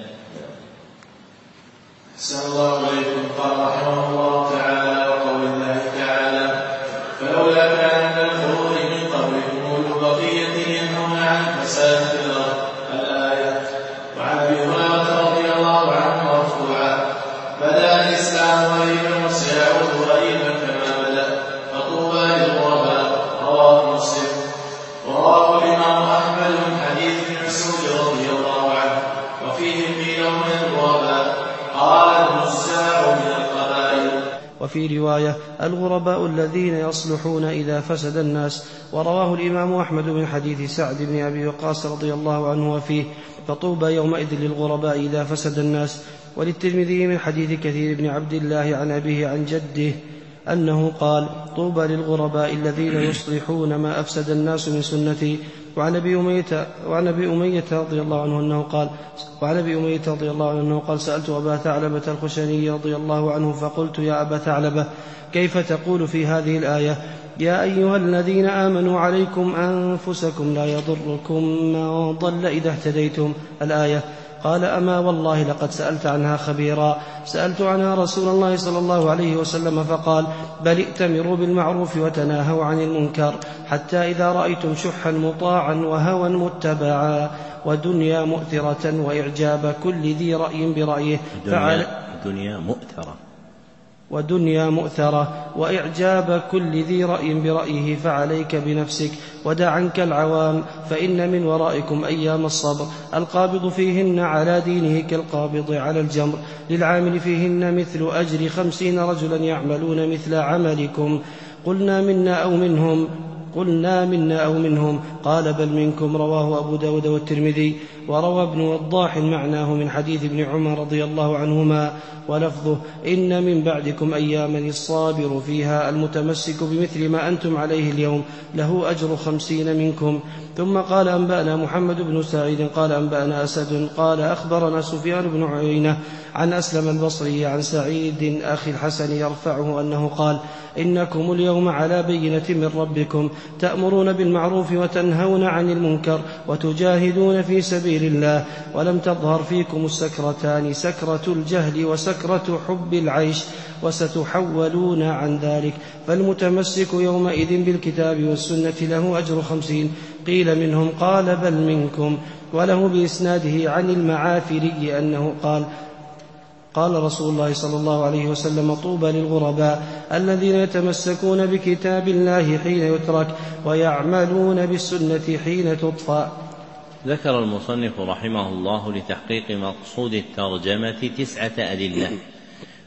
أحسن الله إليكم. قال رحمه الله تعالى: وقول الله تعالى: فلولا كان من الخروج من قبلكم بقية ينهون عن فساد في الأرض. الآية. وعن أبي هريرة رضي الله عنه مرفوعا: بدأ الإسلام غريبا وسيعود غريبا كما بدأ، فطوبى للغرباء. رواه مسلم. ورواه الإمام أحمد من حديث ابن مسعود رضي الله عنه، وفيه قيل من الغرباء، قال النزاع من القبائل. وفي رواية: الغرباء الذين يصلحون إذا فسد الناس. ورواه الإمام أحمد من حديث سعد بن أبي وقاص رضي الله عنه وفيه: فطوبى يومئذ للغرباء إذا فسد الناس. وللترمذي من حديث كثير بن عبد الله عن أبيه عن جده أنه قال: طوبى للغرباء الذين يصلحون ما أفسد الناس من سنتي. وعن أبي أمية رضي الله عنه أنه قال: سألت أبا ثعلبة الخشني رضي الله عنه فقلت: يا أبا ثعلبة، كيف تقول في هذه الآية: يا أيها الذين آمنوا عليكم أنفسكم لا يضركم من ضل إذا اهتديتم؟ الآية. قال: أما والله لقد سألت عنها خبيرا. سألت عنها رسول الله صلى الله عليه وسلم فقال: بل ائتمروا بالمعروف وتناهوا عن المنكر، حتى إذا رأيتم شحا مطاعا وهوى متبعا ودنيا مؤثرة وإعجاب كل ذي رأي برأيه ودنيا مؤثرة وإعجاب كل ذي رأي برأيه فعليك بنفسك ودع عنك العوام، فإن من ورائكم أيام الصبر، القابض فيهن على دينه كالقابض على الجمر، للعامل فيهن مثل أجر 50 رجلا يعملون مثل عملكم. قلنا منا أو منهم، قال: بل منكم. رواه أبو داود والترمذي. وروى ابن وضاح معناه من حديث ابن عمر رضي الله عنهما ولفظه: إن من بعدكم أياما الصابر فيها المتمسك بمثل ما أنتم عليه اليوم له أجر 50 منكم. ثم قال: أنبأنا محمد بن سعيد قال: أنبأنا أسد قال: أخبرنا سفيان بن عيينة عن أسلم البصري عن سعيد أخي الحسن يرفعه أنه قال: إنكم اليوم على بينة من ربكم، تأمرون بالمعروف وتنهون عن المنكر وتجاهدون في سبيل الله، ولم تظهر فيكم السكرتان، سكرة الجهل وسكرة حب العيش، وستحولون عن ذلك، فالمتمسك يومئذ بالكتاب والسنة له أجر 50. قيل منهم، قال: بل منكم. وله بإسناده عن المعافري أنه قال رسول الله صلى الله عليه وسلم: طوبى للغرباء الذين يتمسكون بكتاب الله حين يترك ويعملون بالسنة حين تطفى. ذكر المصنف رحمه الله لتحقيق مقصود الترجمة 9 أدلة.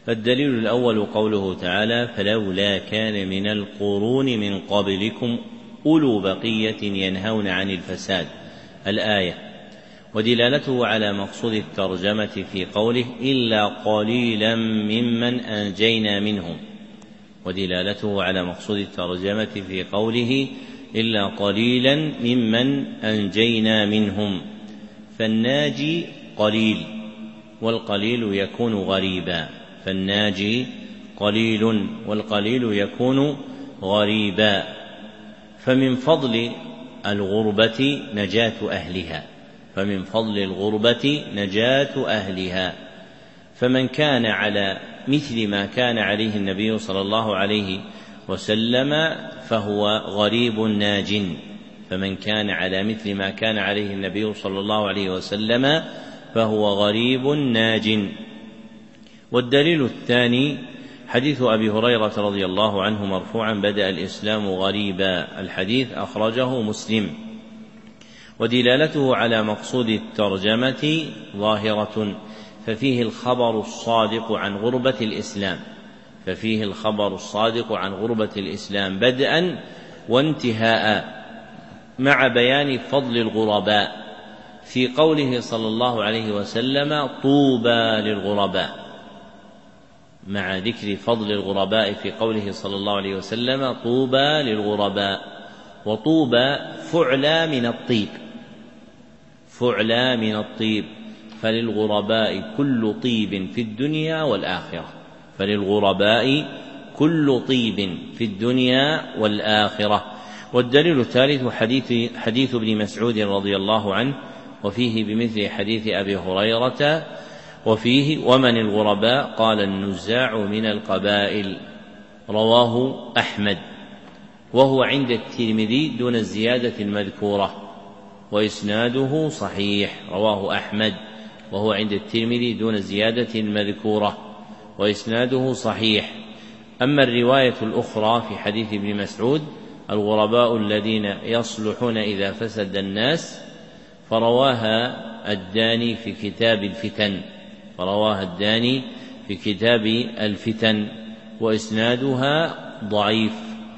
الدليل الأول قوله تعالى: فلولا كان من القرون من قبلكم أولو بقية ينهون عن الفساد، الآية. ودلالته على مقصود الترجمة في قوله: إلا قليلا ممن أنجينا منهم. ودلالته على مقصود الترجمة في قوله: إلا قليلا ممن أنجينا منهم. فالناجي قليل، والقليل يكون غريبا. فالناجي قليل والقليل يكون غريبا. فمن فضل الغربة نجاة أهلها. فمن فضل الغربة نجاة أهلها. فمن كان على مثل ما كان عليه النبي صلى الله عليه وسلم فهو غريب ناج. فمن كان على مثل ما كان عليه النبي صلى الله عليه وسلم فهو غريب ناج. والدليل الثاني حديث أبي هريرة رضي الله عنه مرفوعا: بدأ الإسلام غريبا، الحديث أخرجه مسلم. ودلالته على مقصود الترجمة ظاهرة، ففيه الخبر الصادق عن غربة الإسلام. ففيه الخبر الصادق عن غربة الإسلام بدءا وانتهاء، مع بيان فضل الغرباء في قوله صلى الله عليه وسلم: طوبى للغرباء. مع ذكر فضل الغرباء في قوله صلى الله عليه وسلم: طوبى للغرباء. وطوبى فعلى من الطيب، فعلى من الطيب، فللغرباء كل طيب في الدنيا والآخرة. فللغرباء كل طيب في الدنيا والآخرة. والدليل الثالث حديث ابن مسعود رضي الله عنه، وفيه بمثل حديث أبي هريرة، وفيه: ومن الغرباء؟ قال: النزاع من القبائل. رواه أحمد، وهو عند الترمذي دون الزيادة المذكورة، وإسناده صحيح. رواه أحمد وهو عند الترمذي دون الزيادة المذكورة، وإسناده صحيح. أما الرواية الأخرى في حديث ابن مسعود: الغرباء الذين يصلحون إذا فسد الناس، فرواها الداني في كتاب الفتن. فرواها الداني في كتاب الفتن، وإسنادها ضعيف،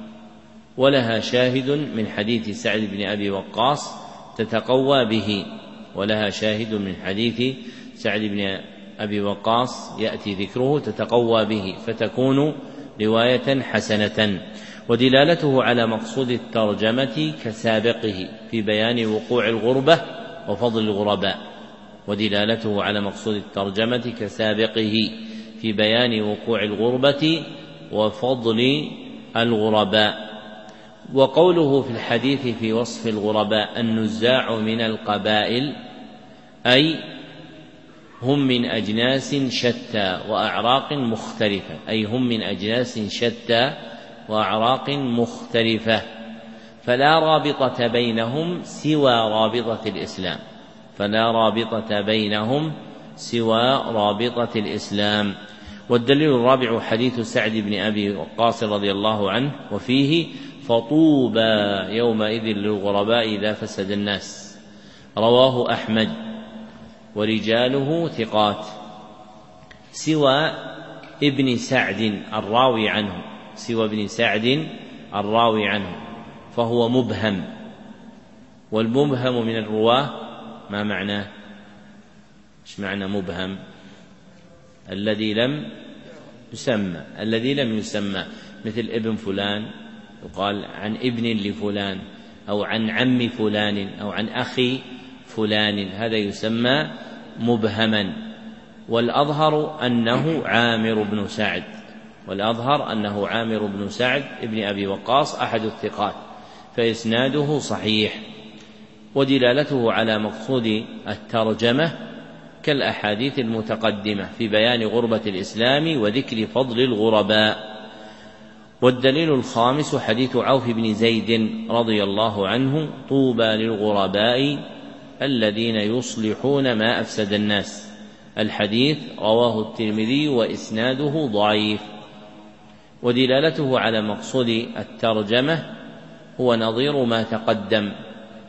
ولها شاهد من حديث سعد بن أبي وقاص تتقوى به. ولها شاهد من حديث سعد بن أبي وقاص يأتي ذكره تتقوى به، فتكون رواية حسنة. ودلالته على مقصود الترجمة كسابقه في بيان وقوع الغربة وفضل الغرباء. ودلالته على مقصود الترجمة كسابقه في بيان وقوع الغربة وفضل الغرباء. وقوله في الحديث في وصف الغرباء: النزاع من القبائل، أي هم من أجناس شتى وأعراق مختلفة. أي هم من أجناس شتى وأعراق مختلفة، فلا رابطة بينهم سوى رابطة الإسلام. فلا رابطة بينهم سوى رابطة الإسلام. والدليل الرابع حديث سعد بن أبي وقاص رضي الله عنه، وفيه: فطوبى يومئذ للغرباء إذا فسد الناس. رواه أحمد ورجاله ثقات، سوى ابن سعد الراوي عنه، سوى ابن سعد الراوي عنه، فهو مبهم. والمبهم من الرواه ما معناه؟ ايش معنى مبهم؟ الذي لم يسمى. الذي لم يسمى، مثل ابن فلان يقال عن ابن لفلان، أو عن عم فلان، أو عن أخي فلان، هذا يسمى مبهما. والأظهر أنه عامر بن سعد، والأظهر أنه عامر بن سعد ابن أبي وقاص أحد الثقات، فإسناده صحيح. ودلالته على مقصود الترجمة كالأحاديث المتقدمة في بيان غربة الإسلام وذكر فضل الغرباء. والدليل الخامس حديث عوف بن زيد رضي الله عنه: طوبى للغرباء الذين يصلحون ما أفسد الناس. الحديث رواه الترمذي وإسناده ضعيف. ودلالته على مقصود الترجمة هو نظير ما تقدم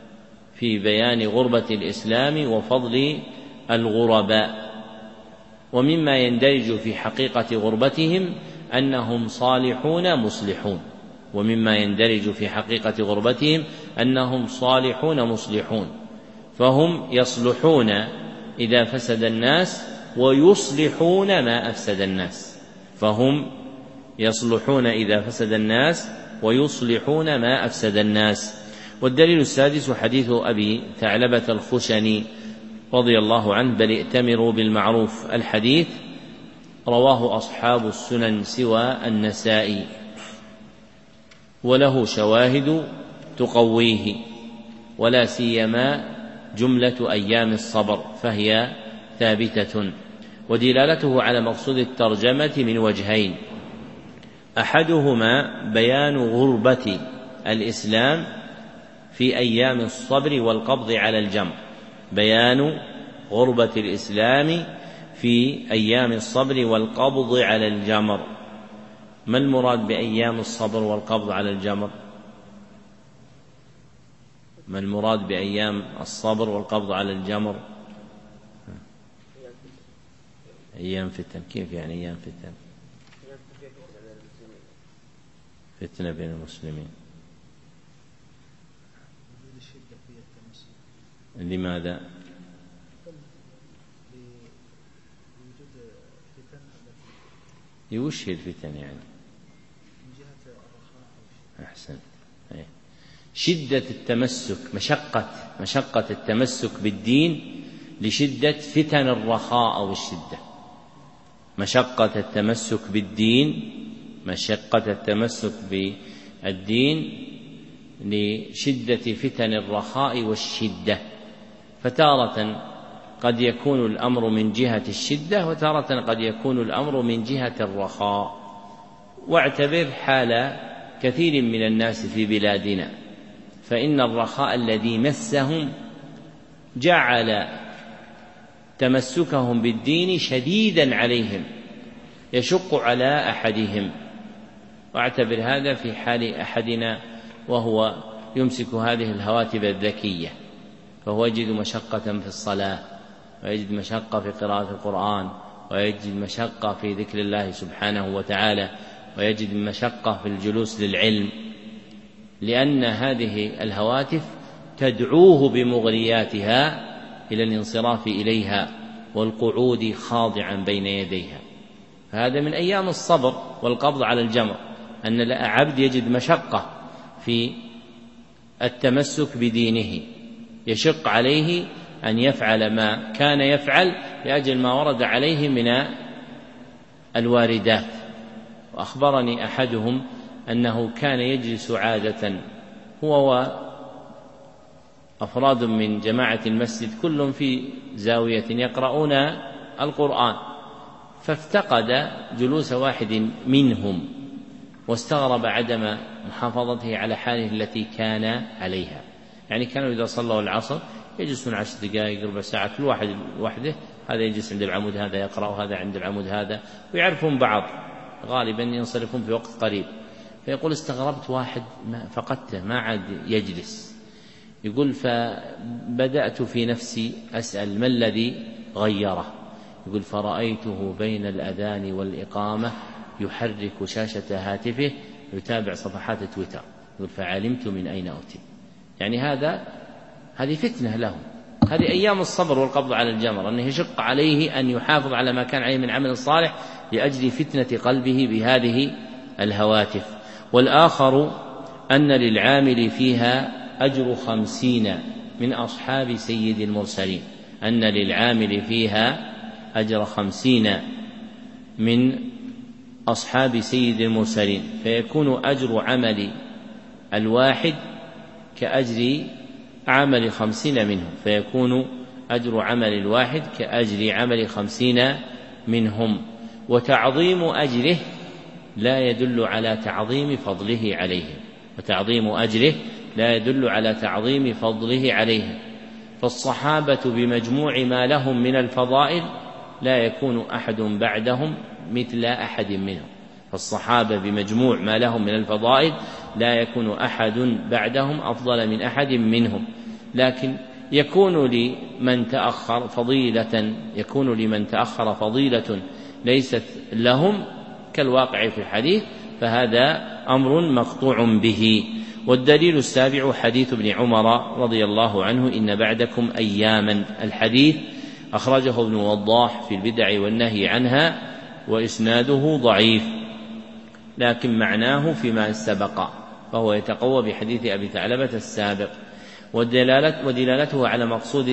في بيان غربة الإسلام وفضل الغرباء. ومما يندرج في حقيقة غربتهم أنهم صالحون مصلحون، ومما يندرج في حقيقة غربتهم أنهم صالحون مصلحون، فهم يصلحون إذا فسد الناس ويصلحون ما أفسد الناس، فهم يصلحون إذا فسد الناس ويصلحون ما أفسد الناس. والدليل السادس حديث أبي ثعلبة الخشني رضي الله عنه: بل ائتمروا بالمعروف. الحديث رواه أصحاب السنن سوى النسائي، وله شواهد تقويه، ولا سيما جملة أيام الصبر فهي ثابتة. ودلالته على مقصود الترجمة من وجهين: أحدهما بيان غربة الإسلام في أيام الصبر والقبض على الجمر، بيان غربة الإسلام في أيام الصبر والقبض على الجمر. ما المراد بأيام الصبر والقبض على الجمر؟ ما المراد بأيام الصبر والقبض على الجمر؟ أيام فتن. كيف يعني أيام فتن؟ فتنة بين المسلمين. لماذا؟ وش هي الفتن يعني؟ أحسن. شدة التمسك، مشقة التمسك بالدين لشدة فتن الرخاء والشدة. مشقة التمسك بالدين، مشقة التمسك بالدين لشدة فتن الرخاء والشدة. فتارة قد يكون الأمر من جهة الشدة، وتارة قد يكون الأمر من جهة الرخاء. واعتبر حال كثير من الناس في بلادنا، فإن الرخاء الذي مسهم جعل تمسكهم بالدين شديدا عليهم، يشق على أحدهم. واعتبر هذا في حال أحدنا وهو يمسك هذه الهواتف الذكية، فهو يجد مشقة في الصلاة، ويجد مشقة في قراءة القرآن، ويجد مشقة في ذكر الله سبحانه وتعالى، ويجد مشقة في الجلوس للعلم، لأن هذه الهواتف تدعوه بمغرياتها إلى الانصراف إليها والقعود خاضعا بين يديها. فهذا من أيام الصبر والقبض على الجمر، أن عبد يجد مشقة في التمسك بدينه، يشق عليه أن يفعل ما كان يفعل لأجل ما ورد عليه من الواردات. وأخبرني أحدهم أنه كان يجلس عادة هو وأفراد من جماعة المسجد كل في زاوية يقرؤون القرآن، فافتقد جلوس واحد منهم واستغرب عدم محافظته على حاله التي كان عليها. يعني كانوا إذا صلوا العصر يجلسون 10 دقائق ربع ساعة كل واحد لوحده، هذا يجلس عند العمود هذا يقرأ، وهذا عند العمود هذا، ويعرفون بعض، غالبا ينصرفون في وقت قريب. فيقول استغربت واحد فقدته ما عاد يجلس. يقول فبدأت في نفسي أسأل ما الذي غيره. يقول فرأيته بين الأذان والإقامة يحرك شاشة هاتفه يتابع صفحات تويتر. يقول فعلمت من أين أتي. يعني هذه فتنة له. هذه أيام الصبر والقبض على الجمر، أنه يشق عليه أن يحافظ على ما كان عليه من عمل صالح لأجل فتنة قلبه بهذه الهواتف. والآخر أن للعامل فيها أجر 50 من أصحاب سيد المرسلين، أن للعامل فيها أجر 50 من أصحاب سيد المرسلين، فيكون أجر عمل الواحد كأجر عمل 50 منهم، فيكون أجر عمل الواحد كأجر عمل 50 منهم. وتعظيم أجره لا يدل على تعظيم فضله عليهم، وتعظيم أجره لا يدل على تعظيم فضله عليهم. فالصحابة بمجموع ما لهم من الفضائل لا يكون أحد بعدهم مثل أحد منهم. فالصحابة بمجموع ما لهم من الفضائل لا يكون أحد بعدهم أفضل من أحد منهم، لكن يكون لمن تأخر فضيلة ليست لهم كالواقع في الحديث، فهذا أمر مقطوع به. والدليل السابع حديث ابن عمر رضي الله عنه: إن بعدكم أياما. الحديث أخرجه ابن وضاح في البدع والنهي عنها، وإسناده ضعيف، لكن معناه فيما سبق، فهو يتقوى بحديث أبي ثعلبة السابق، ودلالته على مقصود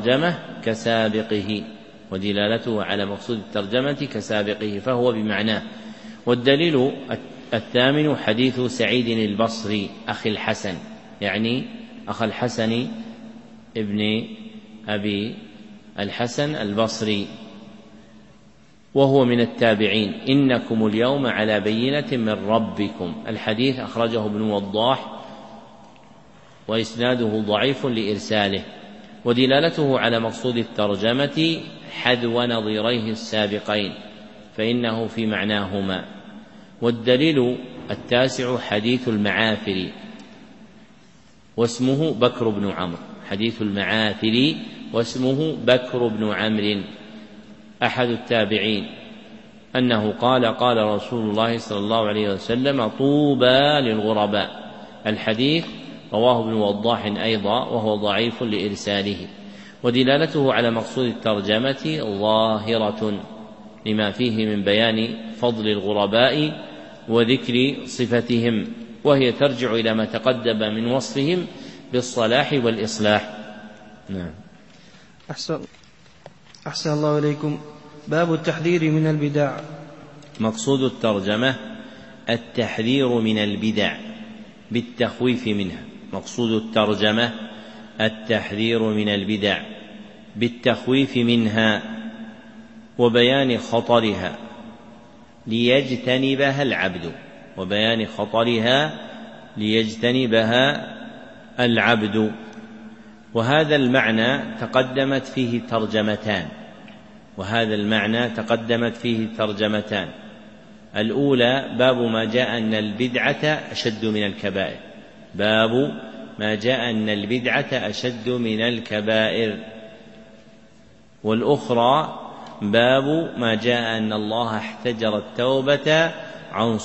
الترجمة كسابقه، فهو بمعناه. والدليل الثامن حديث سعيد البصري أخي الحسن، يعني أخ الحسن ابن أبي الحسن البصري، وهو من التابعين: إنكم اليوم على بينة من ربكم. الحديث أخرجه ابن وضاح، وإسناده ضعيف لإرساله. ودلالته على مقصود الترجمة حذو نظيريه السابقين، فإنه في معناهما. والدليل التاسع حديث المعافري واسمه بكر بن عمرو، حديث المعافري واسمه بكر بن عمرو أحد التابعين، أنه قال رسول الله صلى الله عليه وسلم: طوبى للغرباء. الحديث رواه ابن وضاح أيضا، وهو ضعيف لإرساله. ودلالته على مقصود الترجمة ظاهرة لما فيه من بيان فضل الغرباء وذكر صفتهم، وهي ترجع إلى ما تقدم من وصفهم بالصلاح والإصلاح. نعم. أحسن الله إليكم. باب التحذير من البدع. مقصود الترجمة التحذير من البدع بالتخويف منها. مقصود الترجمة التحذير من البدع بالتخويف منها وبيان خطرها ليجتنبها العبد. وهذا المعنى تقدمت فيه ترجمتان. الأولى باب ما جاء أن البدعة أشد من الكبائر، والأخرى باب ما جاء أن الله احتجر التوبة عن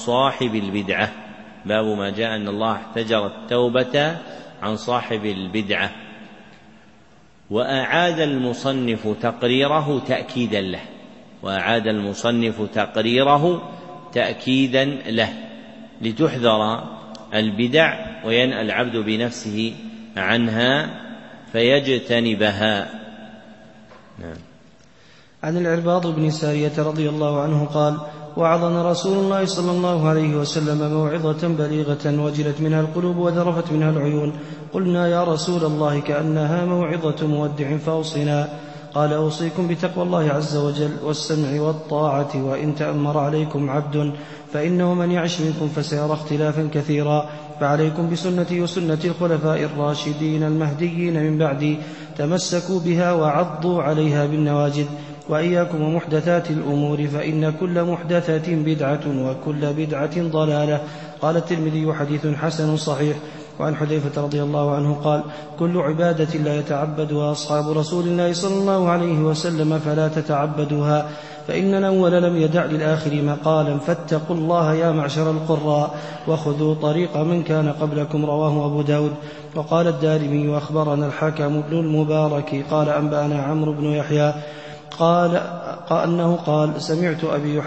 صاحب البدعة وأعاد المصنف تقريره تأكيدا له لتحذر البدع وينأى العبد بنفسه عنها فيجتنبها. نعم. عن العرباض بن سارية رضي الله عنه قال: وعظنا رسول الله صلى الله عليه وسلم موعظة بليغة وجلت منها القلوب وذرفت منها العيون. قلنا: يا رسول الله كأنها موعظة مودع فأوصنا. قال: أوصيكم بتقوى الله عز وجل والسمع والطاعة، وإن تأمر عليكم عبد فإنه من يعش منكم فسيرى اختلافا كثيرا، فعليكم بسنتي وسنة الخلفاء الراشدين المهديين من بعدي، تمسكوا بها وعضوا عليها بالنواجذ، وإياكم ومحدثات الأمور، فإن كل محدثة بدعة وكل بدعة ضلالة. قال الترمذي: حديث حسن صحيح. وعن حذيفة رضي الله عنه قال: كل عبادة لا يتعبدها أصحاب رسول الله صلى الله عليه وسلم فلا تتعبدوها، فإن الأول لم يدع للآخر مقالا، فاتقوا الله يا معشر القراء وخذوا طريق من كان قبلكم. رواه أبو داود. وقال الدارمي: وأخبرنا الحكم بن المبارك قال أنبأنا عمرو بن يحيى قال أنه قال سمعت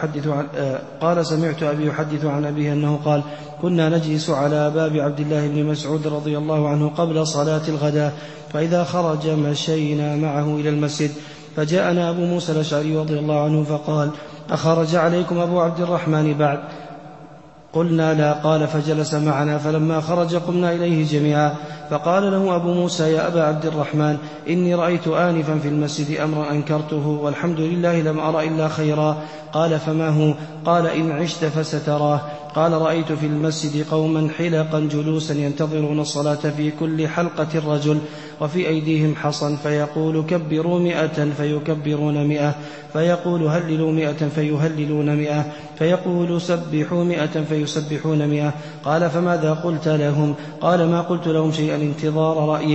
أبي يحدث عن أبيه أنه قال: كنا نجلس على باب عبد الله بن مسعود رضي الله عنه قبل صلاة الغداء، فإذا خرج مشينا معه إلى المسجد، فجاءنا أبو موسى الأشعري رضي الله عنه فقال: أخرج عليكم أبو عبد الرحمن بعد؟ قلنا: لا. قال: فجلس معنا، فلما خرج قمنا إليه جميعا، فقال له أبو موسى: يا أبا عبد الرحمن، إني رأيت آنفا في المسجد أمرا أنكرته، والحمد لله لم أرى إلا خيرا. قال: فما هو؟ قال: إن عشت فستراه. قال: رأيت في المسجد قوما حلقا جلوسا ينتظرون الصلاة، في كل حلقة رجل، وفي أيديهم حصن، فيقول: كبروا 100 فيكبرون 100، فيقول: هللوا 100 فيهللون 100، فيقول: سبحوا 100 فيسبحون 100. قال: فماذا قلت لهم؟ قال: ما قلت لهم شيئا انتظار رأيك.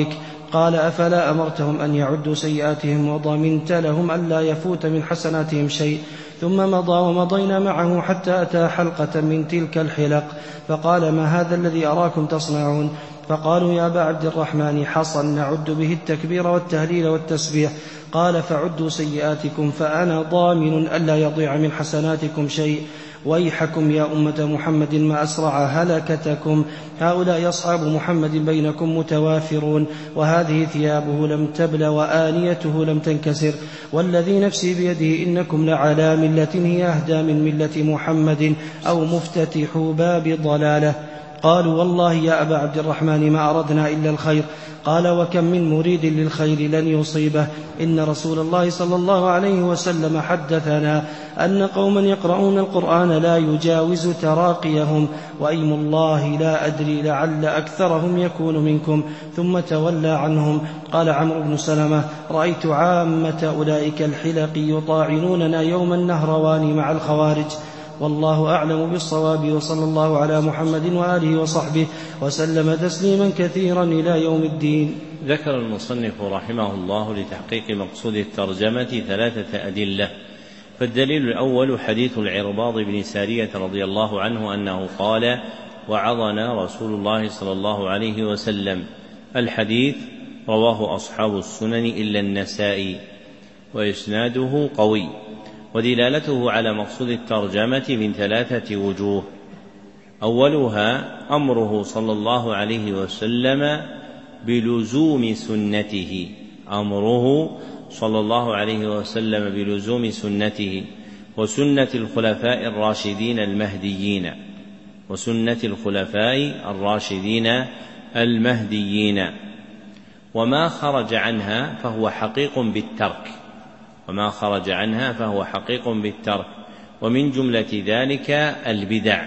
قال أفلا أمرتهم أن يعدوا سيئاتهم وضمنت لهم ألا يفوت من حسناتهم شيء؟ ثم مضى ومضينا معه حتى أتى حلقة من تلك الحلق فقال ما هذا الذي أراكم تصنعون؟ فقالوا يا أبا عبد الرحمن حصى نعد به التكبير والتهليل والتسبيح. قال فعدوا سيئاتكم فأنا ضامن ألا يضيع من حسناتكم شيء. ويحكم يا أمة محمد ما أسرع هلكتكم، هؤلاء أصحاب محمد بينكم متوافرون، وهذه ثيابه لم تبل وآنيته لم تنكسر، والذي نفسي بيده إنكم لعلى ملة هي أهدى من ملة محمد أو مفتتح باب ضلالة. قالوا والله يا أبا عبد الرحمن ما أردنا إلا الخير. قال وكم من مريد للخير لن يصيبه، إن رسول الله صلى الله عليه وسلم حدثنا أن قوما يقرؤون القرآن لا يجاوز تراقيهم، وأيم الله لا أدري لعل أكثرهم يكون منكم. ثم تولى عنهم. قال عمرو بن سلمة رأيت عامة أولئك الحلق يطاعنوننا يوم النهروان مع الخوارج، والله أعلم بالصواب، وصلى الله على محمد وآله وصحبه وسلم تسليما كثيرا إلى يوم الدين. ذكر المصنف رحمه الله لتحقيق مقصود الترجمة 3 أدلة. فالدليل الأول حديث العرباض بن سارية رضي الله عنه أنه قال وعظنا رسول الله صلى الله عليه وسلم. الحديث رواه أصحاب السنن إلا النسائي، وإسناده قوي، ودلالته على مقصود الترجمة من 3 وجوه. أولها أمره صلى الله عليه وسلم بلزوم سنته، أمره صلى الله عليه وسلم بلزوم سنته وسنة الخلفاء الراشدين المهديين، وسنة الخلفاء الراشدين المهديين، وما خرج عنها فهو حقيق بالترك، وما خرج عنها فهو حقيق بالترك، ومن جملة ذلك البدع،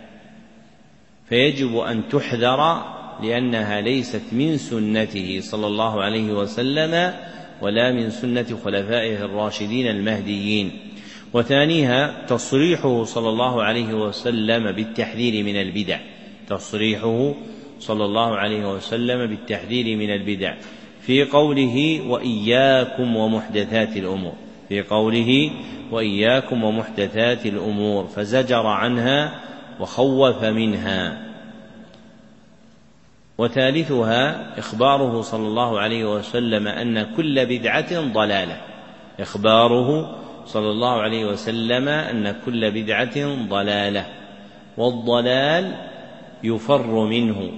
فيجب أن تحذر لأنها ليست من سنته صلى الله عليه وسلم ولا من سنة خلفائه الراشدين المهديين. وثانيها تصريحه صلى الله عليه وسلم بالتحذير من البدع، تصريحه صلى الله عليه وسلم بالتحذير من البدع في قوله وإياكم ومحدثات الأمور، في قوله وإياكم ومحدثات الأمور، فزجر عنها وخوف منها. وثالثها إخباره صلى الله عليه وسلم أن كل بدعة ضلالة، إخباره صلى الله عليه وسلم أن كل بدعة ضلالة، والضلال يفر منه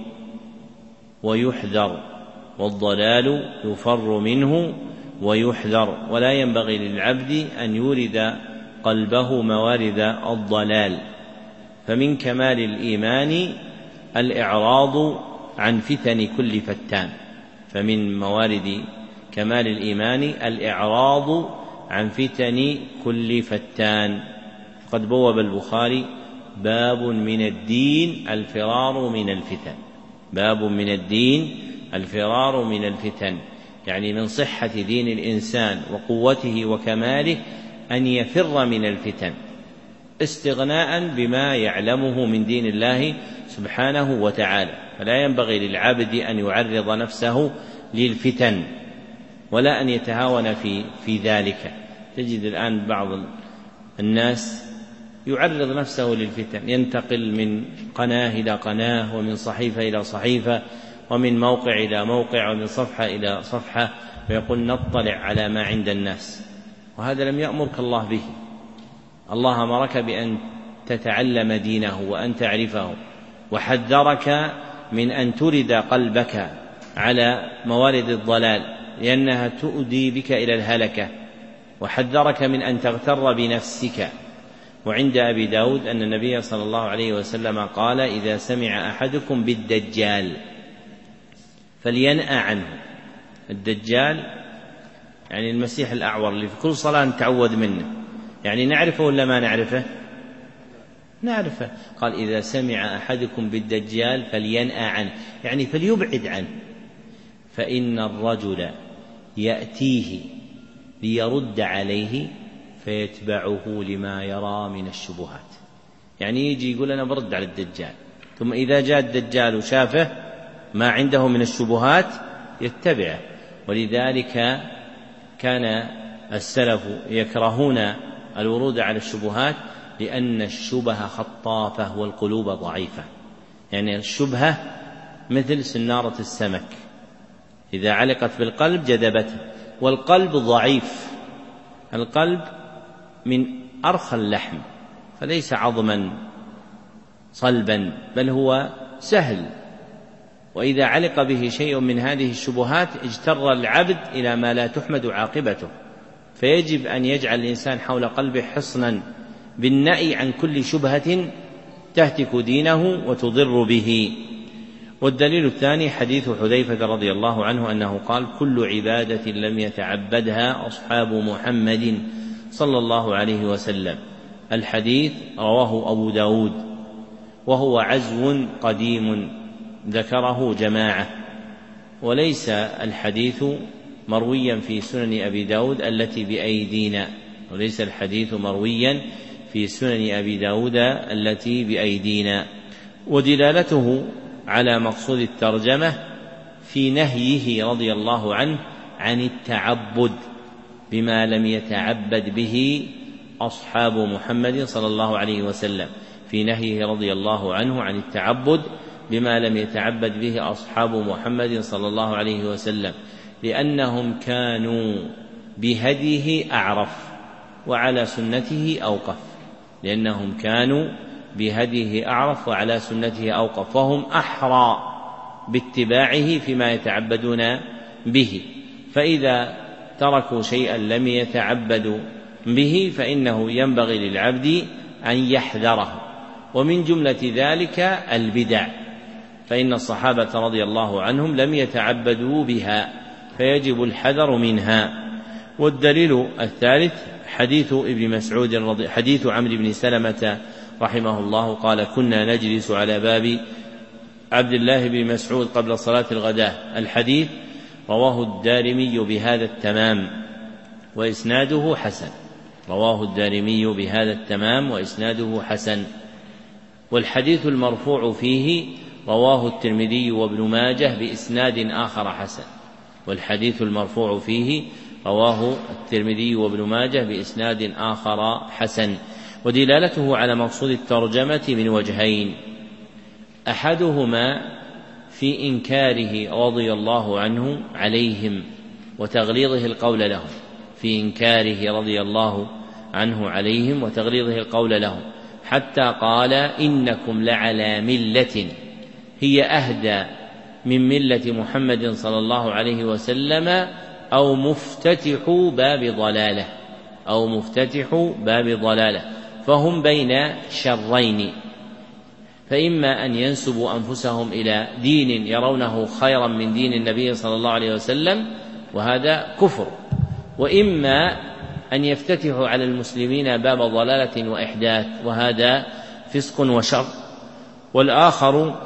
ويحذر، والضلال يفر منه ويحذر، ولا ينبغي للعبد أن يورد قلبه موارد الضلال. فمن كمال الإيمان الإعراض عن فتن كل فتان، فمن موارد كمال الإيمان الإعراض عن فتن كل فتان. قد بوب البخاري باب من الدين الفرار من الفتن، باب من الدين الفرار من الفتن، يعني من صحة دين الإنسان وقوته وكماله أن يفر من الفتن استغناء بما يعلمه من دين الله سبحانه وتعالى. فلا ينبغي للعبد أن يعرض نفسه للفتن ولا أن يتهاون في ذلك. تجد الآن بعض الناس يعرض نفسه للفتن، ينتقل من قناة إلى قناة، ومن صحيفة إلى صحيفة، ومن موقع إلى موقع، ومن صفحة إلى صفحة، ويقول نطلع على ما عند الناس، وهذا لم يأمرك الله به. الله أمرك بأن تتعلم دينه وأن تعرفه، وحذرك من أن ترد قلبك على موارد الضلال لأنها تؤدي بك إلى الهلكة، وحذرك من أن تغتر بنفسك. وعند أبي داود أن النبي صلى الله عليه وسلم قال إذا سمع أحدكم بالدجال فلينأ عنه. الدجال يعني المسيح الأعور اللي في كل صلاة نتعوذ منه، يعني نعرفه ولا ما نعرفه؟ نعرفه. قال إذا سمع أحدكم بالدجال فلينأ عنه، يعني فليبعد عنه، فإن الرجل يأتيه ليرد عليه فيتبعه لما يرى من الشبهات. يعني يجي يقول أنا برد على الدجال، ثم إذا جاء الدجال وشافه ما عنده من الشبهات يتبعه. ولذلك كان السلف يكرهون الورود على الشبهات، لأن الشبهة خطافة والقلوب ضعيفة. يعني الشبهة مثل سنارة السمك، إذا علقت بالقلب جذبته، والقلب ضعيف، القلب من أرخى اللحم، فليس عظما صلبا، بل هو سهل، وإذا علق به شيء من هذه الشبهات اجتر العبد إلى ما لا تحمد عاقبته. فيجب أن يجعل الإنسان حول قلبه حصنا بالنأي عن كل شبهة تهتك دينه وتضر به. والدليل الثاني حديث حذيفة رضي الله عنه أنه قال: كل عبادة لم يتعبدها أصحاب محمد صلى الله عليه وسلم. الحديث رواه أبو داود، وهو عزو قديم ذكره جماعة، وليس الحديث مرويا في سنن أبي داود التي بأيدينا، وليس الحديث مرويا في سنن أبي داود التي بأيدينا. ودلالته على مقصود الترجمة في نهيه رضي الله عنه عن التعبد بما لم يتعبد به أصحاب محمد صلى الله عليه وسلم، في نهيه رضي الله عنه عن التعبد بما لم يتعبد به أصحاب محمد صلى الله عليه وسلم، لأنهم كانوا بهديه أعرف وعلى سنته أوقف، لأنهم كانوا بهديه أعرف وعلى سنته أوقف، وهم أحرى باتباعه فيما يتعبدون به. فإذا تركوا شيئا لم يتعبدوا به فإنه ينبغي للعبد أن يحذره. ومن جملة ذلك البدع، فإن الصحابة رضي الله عنهم لم يتعبدوا بها، فيجب الحذر منها. والدليل الثالث حديث ابن مسعود حديث عمرو بن سلمة رحمه الله قال: كنا نجلس على باب عبد الله بن مسعود قبل صلاة الغداء. الحديث رواه الدارمي بهذا التمام وإسناده حسن، رواه الدارمي بهذا التمام وإسناده حسن. والحديث المرفوع فيه رواه الترمذي وابن ماجه بإسناد آخر حسن، والحديث المرفوع فيه رواه الترمذي وابن ماجه بإسناد آخر حسن. ودلالته على مقصود الترجمة من وجهين: أحدهما في إنكاره رضي الله عنه عليهم وتغليظه القول لهم، في إنكاره رضي الله عنه عليهم وتغليظه القول لهم، حتى قال: إنكم لعلى ملة هي أهدى من ملة محمد صلى الله عليه وسلم أو مفتتح باب ضلالة، أو مفتتح باب ضلالة، فهم بين شرين: فإما أن ينسبوا أنفسهم إلى دين يرونه خيرا من دين النبي صلى الله عليه وسلم وهذا كفر، وإما أن يفتتحوا على المسلمين باب ضلالة وإحداث وهذا فسق وشر. والآخر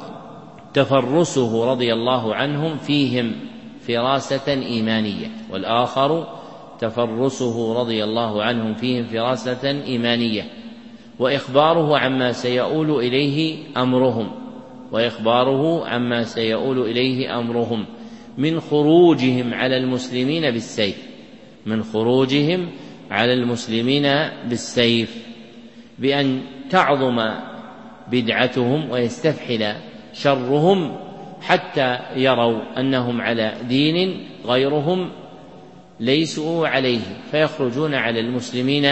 تفرسه رضي الله عنهم فيهم فراسة إيمانية، والآخر تفرسه رضي الله عنهم فيهم فراسة إيمانية، وإخباره عما سيؤول إليه أمرهم، وإخباره عما سيؤول إليه أمرهم من خروجهم على المسلمين بالسيف، من خروجهم على المسلمين بالسيف، بأن تعظم بدعتهم ويستفحل شرهم حتى يروا أنهم على دين غيرهم ليسوا عليه، فيخرجون على المسلمين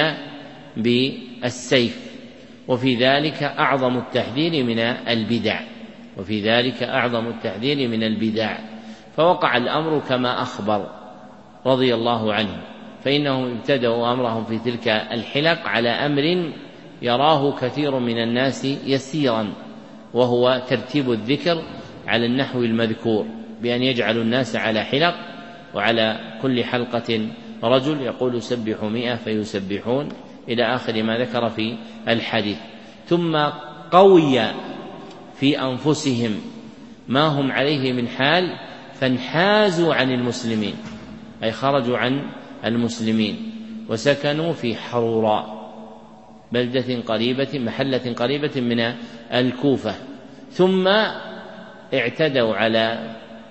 بالسيف. وفي ذلك أعظم التحذير من البدع، وفي ذلك أعظم التحذير من البدع. فوقع الأمر كما أخبر رضي الله عنه، فإنهم ابتدأوا أمرهم في تلك الحلق على أمر يراه كثير من الناس يسيرا، وهو ترتيب الذكر على النحو المذكور، بأن يجعلوا الناس على حلق، وعلى كل حلقة رجل يقول سبحوا 100 فيسبحون إلى آخر ما ذكر في الحديث. ثم قوي في أنفسهم ما هم عليه من حال، فانحازوا عن المسلمين، أي خرجوا عن المسلمين وسكنوا في حروراء، بلدة قريبة محلة قريبة من الكوفة، ثم اعتدوا على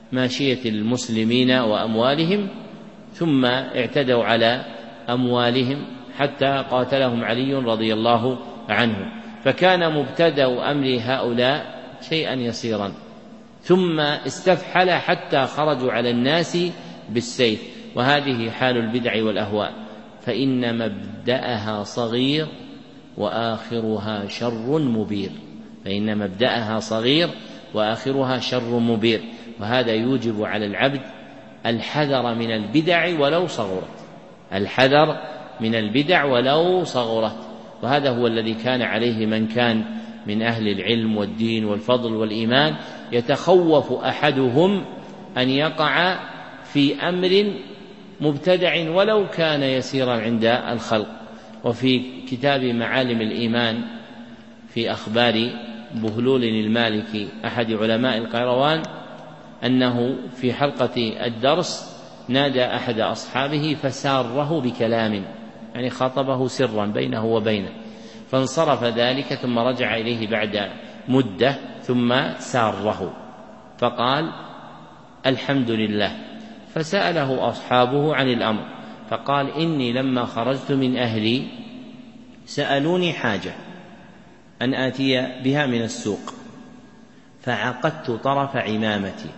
ماشية المسلمين وأموالهم، ثم اعتدوا على أموالهم حتى قاتلهم علي رضي الله عنه، فكان مبتدأ أمر هؤلاء شيئا يسيرا، ثم استفحل حتى خرجوا على الناس بالسيف. وهذه حال البدع والأهواء، فإن مبدأها صغير وآخرها شر مبير، فإن مبدأها صغير وآخرها شر مبير. وهذا يوجب على العبد الحذر من البدع ولو صغرت، الحذر من البدع ولو صغرت. وهذا هو الذي كان عليه من كان من أهل العلم والدين والفضل والإيمان، يتخوف أحدهم أن يقع في أمر مبتدع ولو كان يسيرا عند الخلق. وفي كتاب معالم الإيمان في أخبار بهلول المالكي أحد علماء القيروان أنه في حلقة الدرس نادى أحد أصحابه فساره بكلام، يعني خاطبه سرا بينه وبينه، فانصرف ذلك ثم رجع إليه بعد مدة ثم ساره فقال الحمد لله. فسأله أصحابه عن الأمر فقال إني لما خرجت من أهلي سألوني حاجة أن آتي بها من السوق، فعقدت طرف عمامتي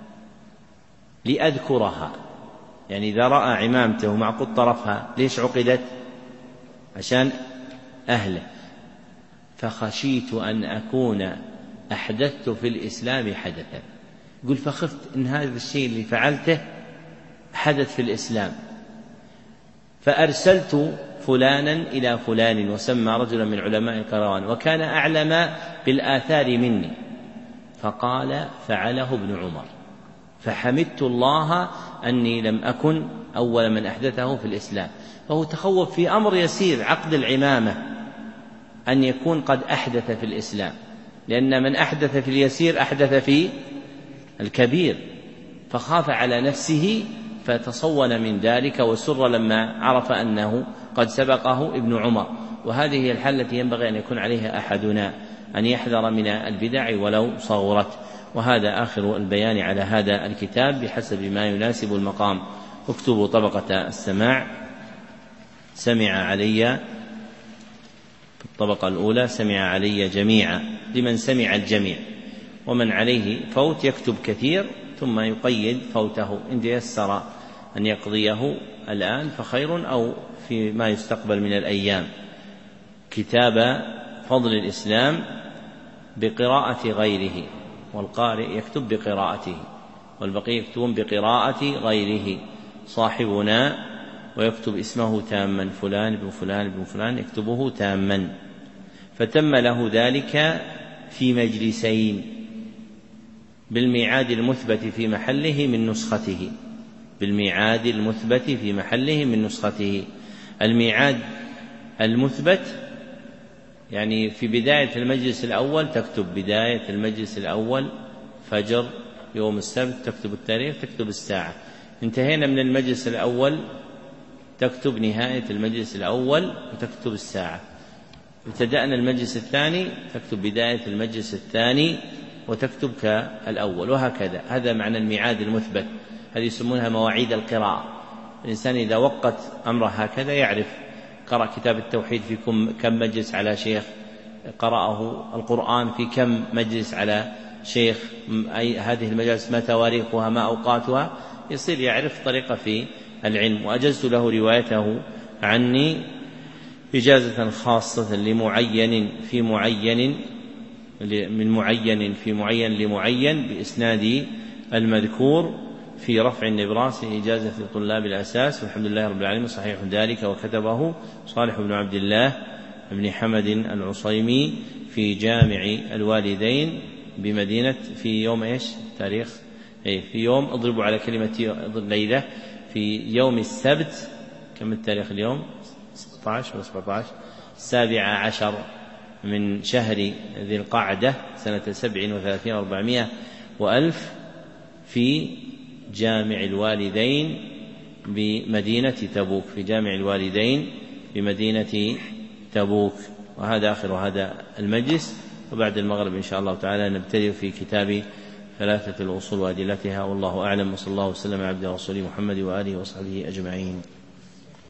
لأذكرها، يعني إذا رأى عمامته معقود طرفها ليش عقدت؟ عشان أهله. فخشيت أن أكون أحدثت في الإسلام حدثا، يقول فخفت إن هذا الشيء اللي فعلته حدث في الإسلام، فأرسلت فلانا إلى فلان، وسمى رجلا من علماء القيروان وكان أعلم بالآثار مني، فقال فعله ابن عمر، فحمدت الله أني لم أكن أول من أحدثه في الإسلام. فهو تخوف في أمر يسير عقد العمامة أن يكون قد أحدث في الإسلام، لأن من أحدث في اليسير أحدث في الكبير، فخاف على نفسه فتصون من ذلك وسر لما عرف أنه قد سبقه ابن عمر. وهذه هي الحالة التي ينبغي أن يكون عليها أحدنا، أن يحذر من البدع ولو صغرت. وهذا آخر البيان على هذا الكتاب بحسب ما يناسب المقام. اكتبوا طبقة السماع، سمع علي في الطبقة الأولى، سمع علي جميعا لمن سمع الجميع، ومن عليه فوت يكتب كثير ثم يقيد فوته إن تيسر أن يقضيه الآن فخير، أو فيما يستقبل من الأيام. كتاب فضل الإسلام بقراءة غيره، والقارئ يكتب بقراءته والبقية يكتبون بقراءة غيره. صاحبنا ويكتب اسمه تاما، فلان بن فلان بن فلان يكتبه تاما. فتم له ذلك في مجلسين بالميعاد المثبت في محله من نسخته، بالميعاد المثبت في محله من نسخته. الميعاد المثبت يعني في بداية المجلس الأول تكتب بداية المجلس الأول فجر يوم السبت، تكتب التاريخ، تكتب الساعة. انتهينا من المجلس الأول تكتب نهاية المجلس الأول وتكتب الساعة. ابتدأنا المجلس الثاني تكتب بداية المجلس الثاني وتكتب كالأول، وهكذا. هذا معنى الميعاد المثبت، هذه يسمونها مواعيد القراءة. الإنسان إذا وقت أمره هكذا يعرف قرأ كتاب التوحيد في كم مجلس على شيخ، قرأه القرآن في كم مجلس على شيخ، أي هذه المجالس ما تواريخها ما أوقاتها، يصير يعرف طريقة في العلم. وأجزت له روايته عني إجازة خاصة لمعين في معين، من معين في معين لمعين بإسناد المذكور في رفع النبراس إجازة لطلاب الأساس، والحمد لله رب العالمين صحيح ذلك. وكتبه صالح بن عبد الله بن حمد العصيمي في جامع الوالدين بمدينة في يوم إيش تاريخ في يوم اضربوا على كلمة ليلة في يوم السبت. كم التاريخ اليوم 16 و 17 17 من شهر ذي القعدة سنة 37 و400 وألف في جامع الوالدين بمدينة تبوك، في جامع الوالدين بمدينة تبوك. وهذا آخر هذا المجلس، وبعد المغرب إن شاء الله تعالى نبتدئ في كتاب ثلاثة الأصول وأدلتها، والله أعلم، وصلى الله وسلم على عبده ورسوله محمد وآله وصحبه أجمعين.